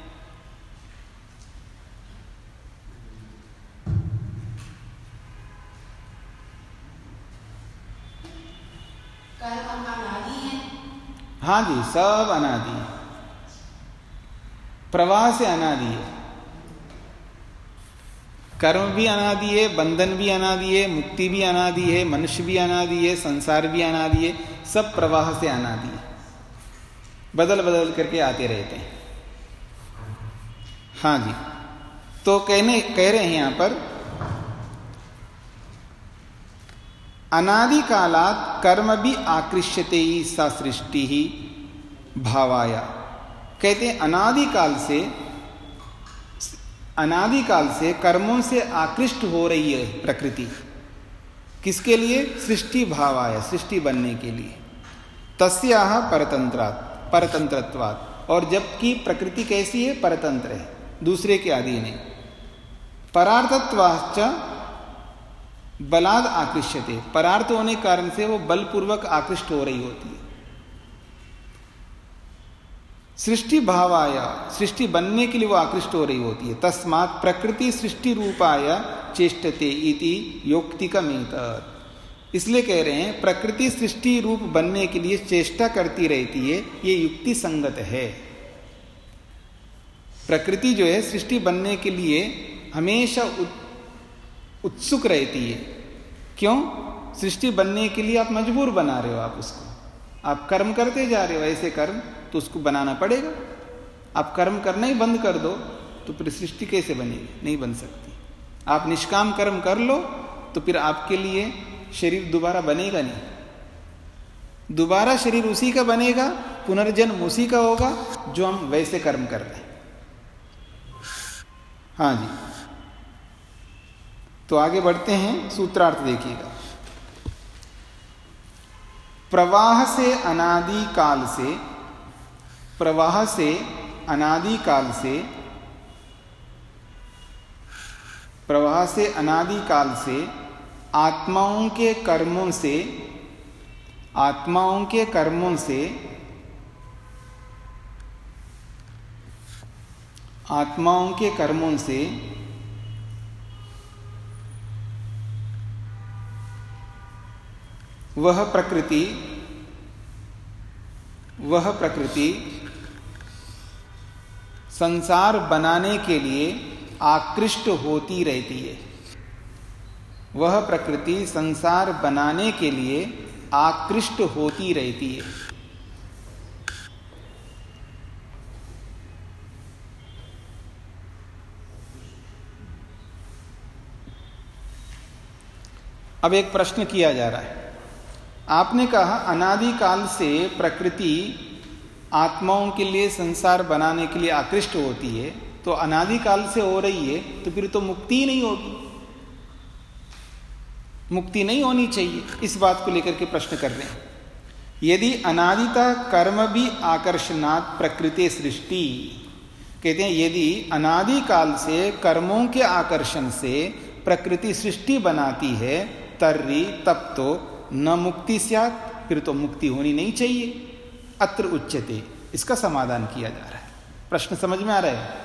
D: कर्म अनादि है।
A: हाँ जी, सब अनादि है, प्रवाह से अनादि है। कर्म भी अनादि है, बंधन भी अनादि है, मुक्ति भी अनादि है, मनुष्य भी अनादि है, संसार भी अनादि है, सब प्रवाह से अनादि है, बदल बदल करके आते रहते हैं। हाँ जी, तो कह रहे हैं यहां पर अनादि कालात कर्म भी आकृष्यते ही सा सृष्टि ही भावाया। कहते हैं अनादि काल से कर्मों से आकृष्ट हो रही है प्रकृति। किसके लिए? सृष्टि भावाया, सृष्टि बनने के लिए। तस्याह परतंत्रत्वात्, और जबकि प्रकृति कैसी है? परतंत्र है, दूसरे के अधीन है। परार्थत्वाच्च बलाद आकृष्यते, परार्थ होने के कारण से वो बलपूर्वक आकृष्ट हो रही होती है। सृष्टि भावाया, सृष्टि बनने के लिए वो आकृष्ट हो रही होती है। तस्मात् प्रकृति सृष्टि रूपाय चेष्टते इति योक्तिकमेतत्। इसलिए कह रहे हैं प्रकृति सृष्टि रूप बनने के लिए चेष्टा करती रहती है, ये युक्ति संगत है। प्रकृति जो है सृष्टि बनने के लिए हमेशा उत्सुक रहती है। क्यों? सृष्टि बनने के लिए आप मजबूर बना रहे हो, आप उसको, आप कर्म करते जा रहे हो ऐसे कर्म, तो उसको बनाना पड़ेगा। आप कर्म करना ही बंद कर दो तो फिर सृष्टि कैसे बनेगी? नहीं बन सकती। आप निष्काम कर्म कर लो तो फिर आपके लिए शरीर दोबारा बनेगा नहीं। दोबारा शरीर उसी का बनेगा, पुनर्जन्म उसी का होगा जो हम वैसे कर्म कर रहे हैं। हाँ जी, तो आगे बढ़ते हैं, सूत्रार्थ देखिएगा। प्रवाह से अनादि काल से, प्रवाह से अनादि काल से, प्रवाह से अनादि काल से आत्माओं के कर्मों से, आत्माओं के कर्मों से, आत्माओं के कर्मों से वह प्रकृति संसार बनाने के लिए आकृष्ट होती रहती है। वह प्रकृति संसार बनाने के लिए आकृष्ट होती रहती है। अब एक प्रश्न किया जा रहा है। आपने कहा अनादिकाल से प्रकृति आत्माओं के लिए संसार बनाने के लिए आकृष्ट होती है, तो अनादिकाल से हो रही है तो फिर तो मुक्ति ही नहीं होगी, मुक्ति नहीं होनी चाहिए। इस बात को लेकर के प्रश्न कर रहे हैं। यदि अनादिता कर्म भी आकर्षणात् प्रकृति सृष्टि, कहते हैं यदि अनादिकाल से कर्मों के आकर्षण से प्रकृति सृष्टि बनाती है तर्री तब तो न मुक्ति स्यात्, फिर तो मुक्ति होनी नहीं चाहिए। अत्र उच्यते, इसका समाधान किया जा रहा है। प्रश्न समझ में आ रहा है?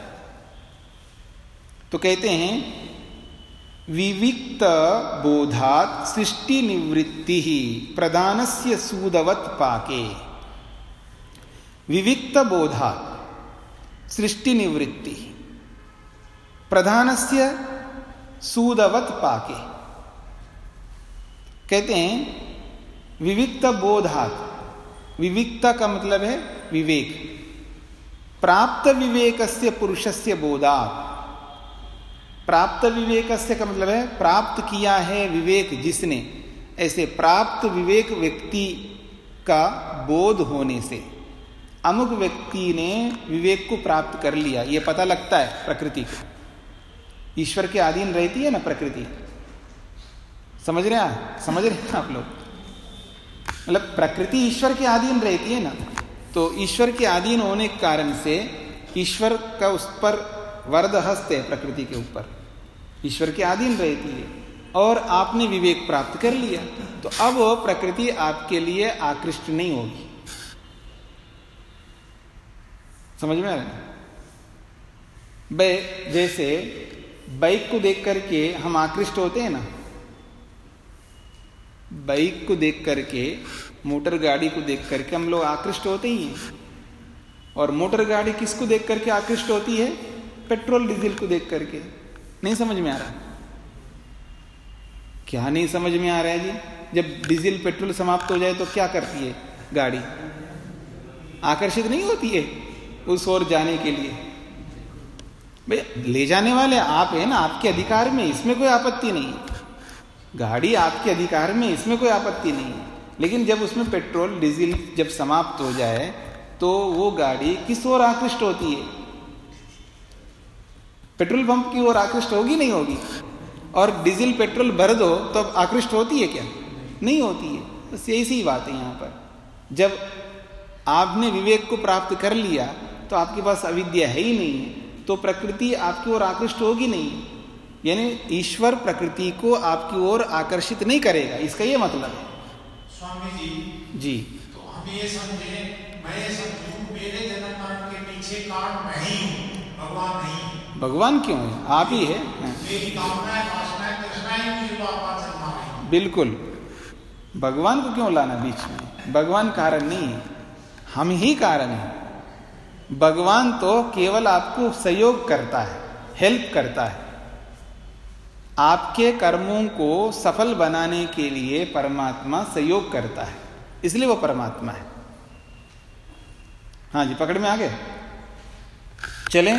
A: तो कहते हैं विविक्त बोधात् सृष्टि निवृत्ति ही प्रधानस्य सूदवत् पाके। विविक्त बोधात् सृष्टि निवृत्ति प्रधानस्य सूदवत् पाके। कहते हैं विविक्त बोधात्, विविक्त का मतलब है विवेक, प्राप्त विवेकस्य पुरुषस्य बोधात्। प्राप्त विवेकस्य का मतलब है प्राप्त किया है विवेक जिसने, ऐसे प्राप्त विवेक व्यक्ति का बोध होने से, अमुक व्यक्ति ने विवेक को प्राप्त कर लिया, ये पता लगता है प्रकृति को। ईश्वर के अधीन रहती है ना प्रकृति, समझ रहे हैं आप लोग? मतलब प्रकृति ईश्वर के अधीन रहती है ना, तो ईश्वर के अधीन होने के कारण से ईश्वर का उस पर वरद हस्त है, प्रकृति के ऊपर ईश्वर के अधीन रहती है, और आपने विवेक प्राप्त कर लिया, तो अब प्रकृति आपके लिए आकृष्ट नहीं होगी। समझ में आ रहा है? जैसे बाइक को देख करके हम आकृष्ट होते हैं ना, बाइक को देख करके, मोटर गाड़ी को देख करके हम लोग आकृष्ट होते ही हैं। और मोटर गाड़ी किसको देख करके आकृष्ट होती है? पेट्रोल डीजल को देख करके। नहीं समझ में आ रहा? क्या नहीं समझ में आ रहा है जी? जब डीजल पेट्रोल समाप्त हो जाए तो क्या करती है गाड़ी? आकर्षित नहीं होती है उस ओर जाने के लिए? भाई ले जाने वाले आप है ना, आपके अधिकार में, इसमें कोई आपत्ति नहीं है। गाड़ी आपके अधिकार में, इसमें कोई आपत्ति नहीं है। लेकिन जब उसमें पेट्रोल डीजल जब समाप्त हो जाए तो वो गाड़ी किस ओर आकृष्ट होती है? पेट्रोल पंप की ओर आकृष्ट होगी नहीं होगी? और डीजल पेट्रोल भर दो तो अब आकृष्ट होती है क्या? नहीं होती है। बस ऐसी ही बात है यहाँ पर। जब आपने विवेक को प्राप्त कर लिया तो आपके पास अविद्या है ही नहीं है, तो प्रकृति आपकी ओर आकृष्ट होगी नहीं, यानी ईश्वर प्रकृति को आपकी ओर आकर्षित नहीं करेगा, इसका ये मतलब है।
C: स्वामी
A: जी
C: तो हम ये समझे, मैं ये समझूं मेरे जन्म मरण के पीछे कारण मैं ही हूँ, भगवान नहीं।
A: भगवान क्यों है? आप ही है।
C: मेरी कामनाएं वासनाएं तृष्णाएं मुझे बार-बार जन्मा रही हैं।
A: बिल्कुल, भगवान को क्यों लाना बीच में? भगवान कारण नहीं है, हम ही कारण है। भगवान तो केवल आपको सहयोग करता है, हेल्प करता है। आपके कर्मों को सफल बनाने के लिए परमात्मा सहयोग करता है, इसलिए वो परमात्मा है। हाँ जी, पकड़ में आ गए? चलें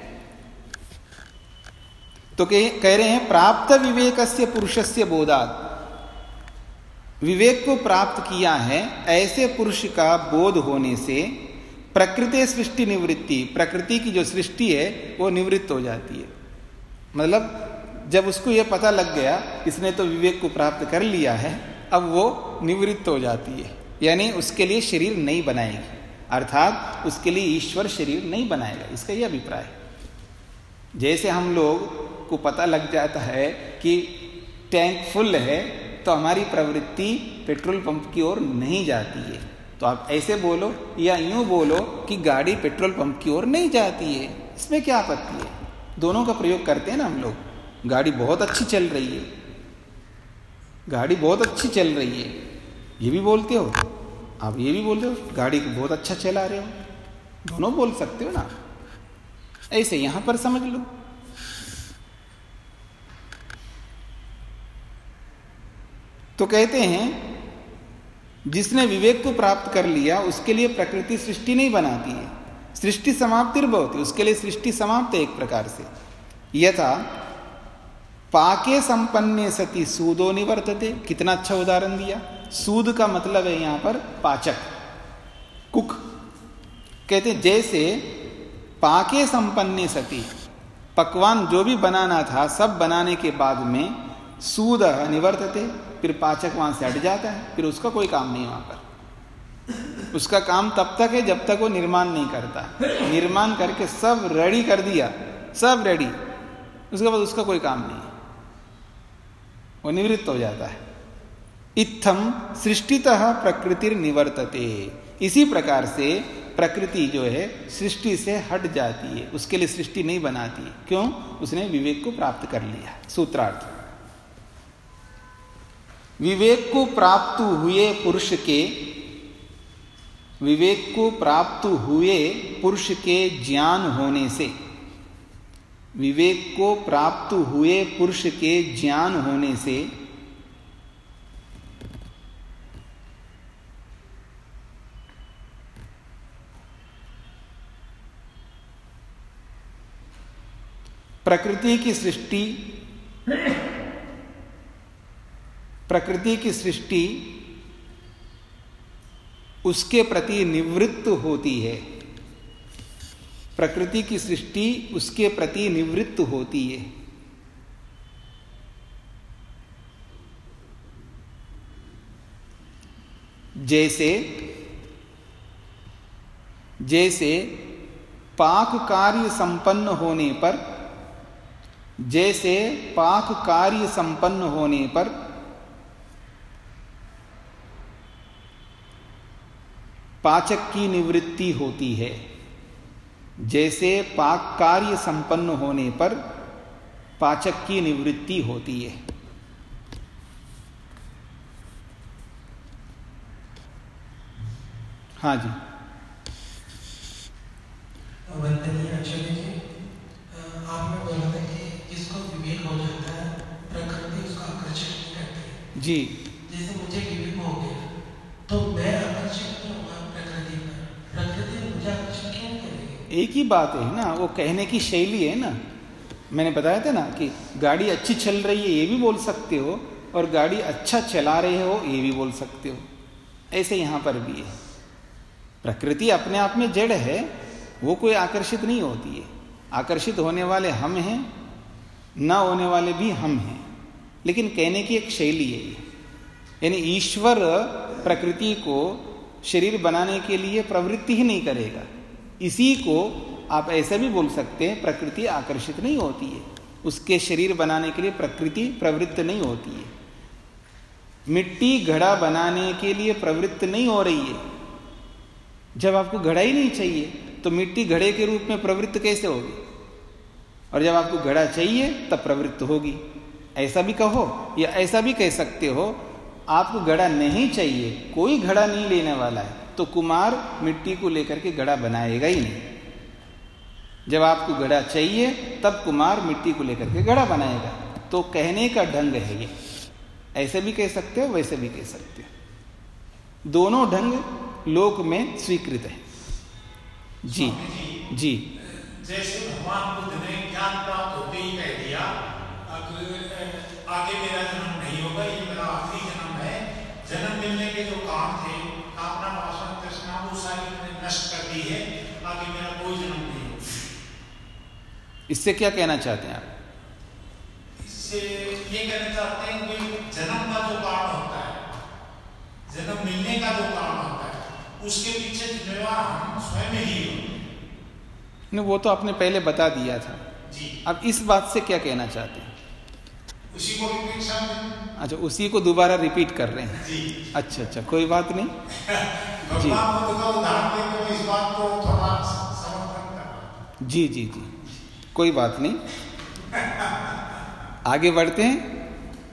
A: तो कह रहे हैं प्राप्त विवेकस्य पुरुषस्य बोधात्। विवेक को प्राप्त किया है ऐसे पुरुष का बोध होने से प्रकृति सृष्टि निवृत्ति, प्रकृति की जो सृष्टि है वो निवृत्त हो जाती है। मतलब जब उसको यह पता लग गया इसने तो विवेक को प्राप्त कर लिया है, अब वो निवृत्त हो जाती है, यानी उसके लिए शरीर नहीं बनाएगी, अर्थात उसके लिए ईश्वर शरीर नहीं बनाएगा, इसका यह अभिप्राय है। जैसे हम लोग को पता लग जाता है कि टैंक फुल है तो हमारी प्रवृत्ति पेट्रोल पंप की ओर नहीं जाती है, तो आप ऐसे बोलो या यूं बोलो कि गाड़ी पेट्रोल पंप की ओर नहीं जाती है, इसमें क्या आपत्ति है? दोनों का प्रयोग करते हैं ना हम लोग। गाड़ी बहुत अच्छी चल रही है, गाड़ी बहुत अच्छी चल रही है, ये भी बोलते हो, आप ये भी बोलते हो गाड़ी को बहुत अच्छा चला रहे हो, दोनों बोल सकते हो ना। ऐसे यहां पर समझ लो। तो कहते हैं जिसने विवेक को प्राप्त कर लिया उसके लिए प्रकृति सृष्टि नहीं बनाती है, सृष्टि समाप्तिर्भवति, उसके लिए सृष्टि समाप्त है एक प्रकार से। यथा पाके संपन्ने सति सूदो निवर्तते, कितना अच्छा उदाहरण दिया। सूद का मतलब है यहां पर पाचक, कुक। कहते हैं जैसे पाके संपन्ने सति, पकवान जो भी बनाना था सब बनाने के बाद में सूद निवर्तते, फिर पाचक वहां से हट जाता है, फिर उसका कोई काम नहीं वहां पर। उसका काम तब तक है जब तक वो निर्माण नहीं करता। निर्माण करके सब रेडी कर दिया, सब रेडी, उसके बाद उसका कोई काम नहीं, वो निवृत्त हो जाता है। इत्थम सृष्टितः प्रकृतिर निवर्तते, इसी प्रकार से प्रकृति जो है सृष्टि से हट जाती है, उसके लिए सृष्टि नहीं बनाती है। क्यों? उसने विवेक को प्राप्त कर लिया। सूत्रार्थ, विवेक को प्राप्त हुए पुरुष के, विवेक को प्राप्त हुए पुरुष के ज्ञान होने से, विवेक को प्राप्त हुए पुरुष के ज्ञान होने से प्रकृति की सृष्टि उसके प्रति निवृत्त होती है। प्रकृति की सृष्टि उसके प्रति निवृत्त होती है। जैसे पाक कार्य संपन्न होने पर, जैसे पाक कार्य संपन्न होने पर पाचक की निवृत्ति होती है, जैसे पाक कार्य संपन्न होने पर पाचक की निवृत्ति होती है। हाँ जी,
D: वंदनीय आचार्य जी, आपने बोला था कि जिसको विवेक हो जाता है प्रकृति उसका आकर्षण नहीं करती है।
A: जी,
D: जैसे मुझे विवेक हो गया तो मैं आकर्षित क्यों हुआ प्रकृति पर, प्रकृति मुझे आकर्षित क्यों करेगी?
A: एक ही बात है ना, वो कहने की शैली है ना। मैंने बताया था ना कि गाड़ी अच्छी चल रही है ये भी बोल सकते हो, और गाड़ी अच्छा चला रहे हो ये भी बोल सकते हो। ऐसे यहां पर भी है, प्रकृति अपने आप में जड़ है, वो कोई आकर्षित नहीं होती है। आकर्षित होने वाले हम हैं, ना होने वाले भी हम हैं, लेकिन कहने की एक शैली है। यानी ईश्वर प्रकृति को शरीर बनाने के लिए प्रवृत्ति ही नहीं करेगा। इसी को आप ऐसा भी बोल सकते हैं, प्रकृति आकर्षित नहीं होती है, उसके शरीर बनाने के लिए प्रकृति प्रवृत्त नहीं होती है। मिट्टी घड़ा बनाने के लिए प्रवृत्त नहीं हो रही है। जब आपको घड़ा ही नहीं चाहिए तो मिट्टी घड़े के रूप में प्रवृत्त कैसे होगी? और जब आपको घड़ा चाहिए तब प्रवृत्त होगी। ऐसा भी कहो, या ऐसा भी कह सकते हो, आपको घड़ा नहीं चाहिए, कोई घड़ा नहीं लेने वाला है, तो कुम्हार मिट्टी को लेकर के घड़ा बनाएगा ही नहीं। जब आपको घड़ा चाहिए तब कुम्हार मिट्टी को लेकर के घड़ा बनाएगा। तो कहने का ढंग है ये, ऐसे भी कह सकते हो, वैसे भी कह सकते हो। दोनों ढंग लोक में स्वीकृत है। जी जी,
C: जैसे भगवान बुद्ध ने ज्ञान प्राप्त होते ही कह दिया आगे मेरा जन्म नहीं होगा, ये मेरा आखिरी जन्म है। जन्म मिलने के जो काम थे, कामना वासना तृष्णा, वो सारी मैंने नष्ट कर दी है, आगे मेरा कोई जन्म नहीं होगा।
A: इससे क्या कहना चाहते हैं आप?
C: इससे ये कहना चाहते हैं कि जन्म का जो कारण होता है, जन्म मिलने का जो कारण होता है, उसके पीछे जिम्मेवार हम स्वयं ही हो।
A: नहीं, वो तो आपने पहले बता दिया था
C: जी।
A: अब इस बात से क्या कहना चाहते हैं?
C: उसी को रिपीट कर,
A: अच्छा, उसी को दोबारा रिपीट कर रहे हैं
C: जी।
A: अच्छा अच्छा, कोई बात नहीं। जी
C: भगवान बुद्ध का उदाहरण देकर मैं इस बात को थोड़ा समर्थन कर रहा हूं।
A: जी जी जी, कोई बात नहीं, आगे बढ़ते हैं।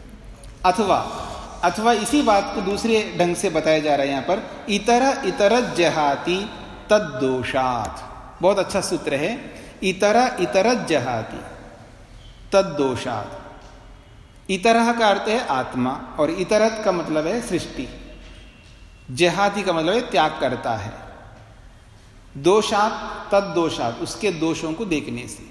A: अथवा इसी बात को दूसरे ढंग से बताया जा रहा है यहां पर। इतर जहाति तद्दोषात्, बहुत अच्छा सूत्र है। इतरा इतरत जहाति तद दोषात्। इतरह का अर्थ है आत्मा और इतरत का मतलब है सृष्टि। जहाति का मतलब है त्याग करता है। दोषात् तद दोषात् उसके दोषों को देखने से।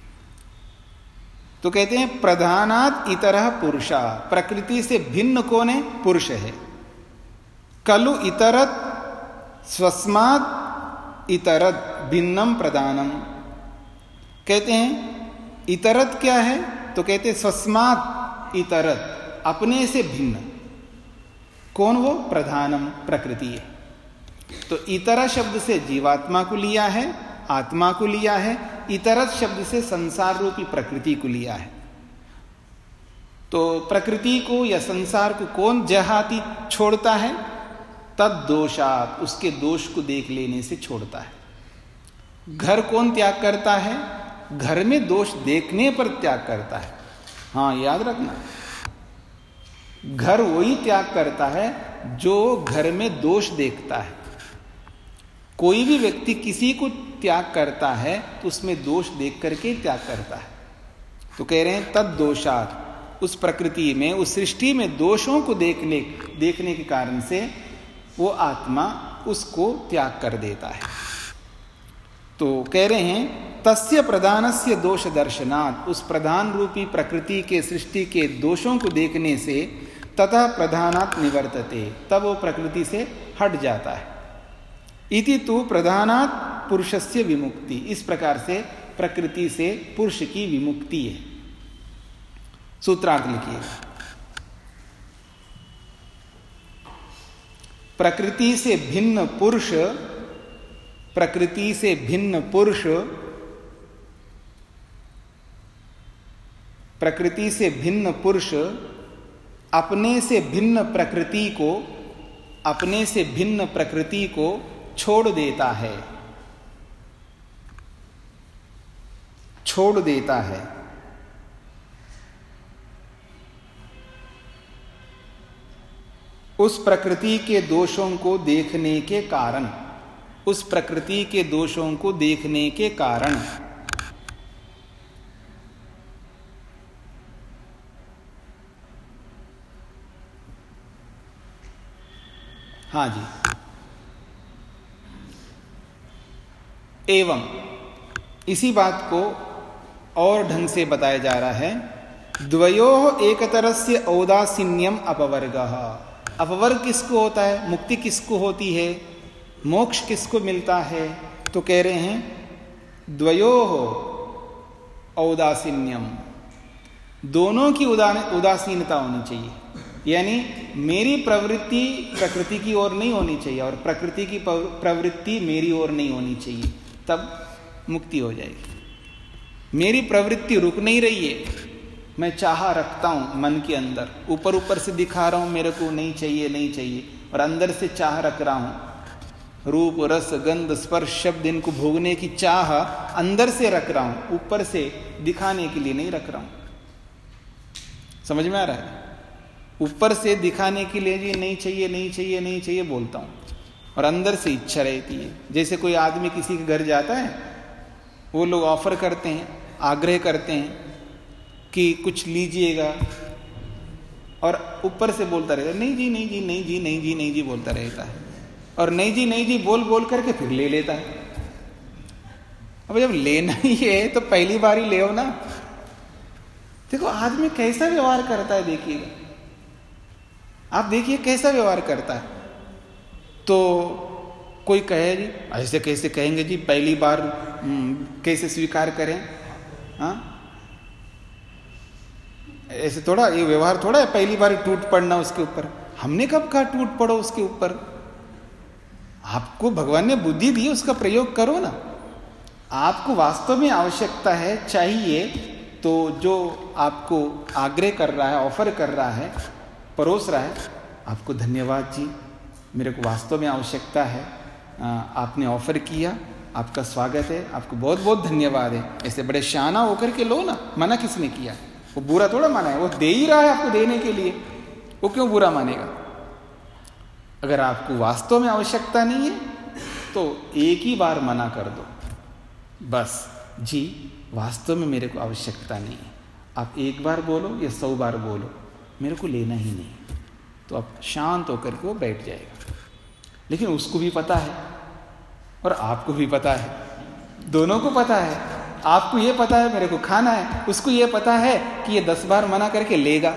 A: तो कहते हैं प्रधानात् इतरः पुरुषा, प्रकृति से भिन्न कौन है? पुरुष है। कलु इतरत स्वस्मात् इतरत भिन्नम प्रधानम। कहते हैं इतरत क्या है? तो कहते हैं स्वस्मात् इतरत, अपने से भिन्न। कौन वो? प्रधानम, प्रकृति है। तो इतरा शब्द से जीवात्मा को लिया है, आत्मा को लिया है। इतरत शब्द से संसार रूपी प्रकृति को लिया है। तो प्रकृति को या संसार को कौन जहाती छोड़ता है? तद दोषात्, उसके दोष को देख लेने से छोड़ता है। घर कौन त्याग करता है? घर में दोष देखने पर त्याग करता है। हाँ, याद रखना, घर वही त्याग करता है जो घर में दोष देखता है। कोई भी व्यक्ति किसी को त्याग करता है तो उसमें दोष देख करके त्याग करता है। तो कह रहे हैं तद दोषात्, उस प्रकृति में, उस सृष्टि में दोषों को देखने के कारण से वो आत्मा उसको त्याग कर देता है। तो कह रहे हैं तस्य प्रधानस्य दोष दर्शनात्, उस प्रधान रूपी प्रकृति के सृष्टि के दोषों को देखने से तथा प्रधानात् निवर्तते, तब वो प्रकृति से हट जाता है। इति तु प्रधानात् पुरुषस्य विमुक्ति, इस प्रकार से प्रकृति से पुरुष की विमुक्ति है। सूत्रार्थ लिखिएगा। प्रकृति से भिन्न पुरुष, प्रकृति से भिन्न पुरुष, प्रकृति से भिन्न पुरुष अपने से भिन्न प्रकृति को, अपने से भिन्न प्रकृति को छोड़ देता है, छोड़ देता है। उस प्रकृति के दोषों को देखने के कारण, उस प्रकृति के दोषों को देखने के कारण हाँ जी, एवं इसी बात को और ढंग से बताया जा रहा है। द्वयोः एकतरस्य औदासीन्यम अपवर्गः। अपवर्ग किसको होता है? मुक्ति किसको होती है? मोक्ष किसको मिलता है? तो कह रहे हैं द्वयोः औदासीन्यम, दोनों की उदासीनता होनी चाहिए। यानी मेरी प्रवृत्ति प्रकृति की ओर नहीं होनी चाहिए और प्रकृति की प्रवृत्ति मेरी ओर नहीं होनी चाहिए, तब मुक्ति हो जाएगी। मेरी प्रवृत्ति रुक नहीं रही है, मैं चाह रखता हूं मन के अंदर, ऊपर ऊपर से दिखा रहा हूं मेरे को नहीं चाहिए नहीं चाहिए, और अंदर से चाह रख रहा हूं। रूप रस गंध स्पर्श शब्द इनको भोगने की चाह अंदर से रख रहा हूं, ऊपर से दिखाने के लिए नहीं रख रहा हूं। समझ में आ रहा है? ऊपर से दिखाने के लिए जी नहीं चाहिए नहीं चाहिए नहीं चाहिए बोलता हूं, और अंदर से इच्छा रहती है। जैसे कोई आदमी किसी के घर जाता है, वो लोग ऑफर करते हैं, आग्रह करते हैं कि कुछ लीजिएगा, और ऊपर से बोलता रहता है नहीं जी नहीं जी नहीं जी नहीं जी नहीं जी बोलता रहता है, और नहीं जी बोल बोल करके फिर ले लेता है। अब जब लेना ही है तो पहली बार ही ले हो ना। देखो आदमी कैसा व्यवहार करता है, देखिएगा आप, देखिए कैसा व्यवहार करता है। तो कोई कहे जी ऐसे कैसे कहेंगे जी, पहली बार कैसे स्वीकार करें? हाँ, ऐसे थोड़ा, ये व्यवहार थोड़ा है पहली बार टूट पड़ना उसके ऊपर। हमने कब कहा टूट पड़ो उसके ऊपर? आपको भगवान ने बुद्धि दी, उसका प्रयोग करो ना। आपको वास्तव में आवश्यकता है, चाहिए, तो जो आपको आग्रह कर रहा है, ऑफर कर रहा है, परोस रहा है, आपको धन्यवाद जी, मेरे को वास्तव में आवश्यकता है, आपने ऑफर किया, आपका स्वागत है, आपको बहुत बहुत धन्यवाद है। ऐसे बड़े शाना होकर के लो ना। मना किसने किया? वो बुरा थोड़ा माना है, वो दे ही रहा है आपको देने के लिए, वो क्यों बुरा मानेगा? अगर आपको वास्तव में आवश्यकता नहीं है तो एक ही बार मना कर दो, बस जी वास्तव में मेरे को आवश्यकता नहीं है, आप एक बार बोलो या 100 बार बोलो, मेरे को लेना ही नहीं। तो अब शांत होकर के वो बैठ जाएगा। लेकिन उसको भी पता है और आपको भी पता है, दोनों को पता है। आपको ये पता है मेरे को खाना है, उसको ये पता है कि ये 10 बार मना करके लेगा।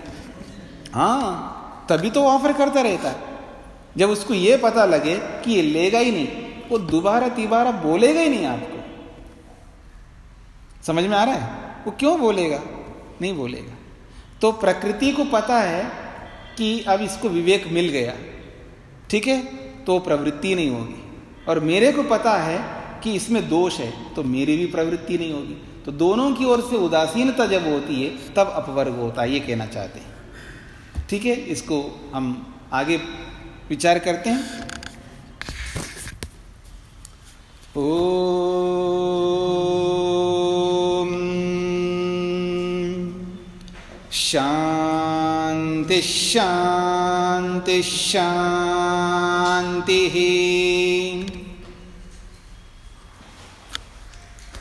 A: हाँ, तभी तो ऑफर करता रहता है। जब उसको ये पता लगे कि ये लेगा ही नहीं, वो दोबारा तिबारा बोलेगा ही नहीं आपको। समझ में आ रहा है? वो क्यों बोलेगा? नहीं बोलेगा। तो प्रकृति को पता है कि अब इसको विवेक मिल गया, ठीक है, तो प्रवृत्ति नहीं होगी। और मेरे को पता है कि इसमें दोष है, तो मेरी भी प्रवृत्ति नहीं होगी। तो दोनों की ओर से उदासीनता जब होती है तब अपवर्ग होता है, ये कहना चाहते हैं। ठीक है, इसको हम आगे विचार करते हैं। ओम शांति शांति शांति।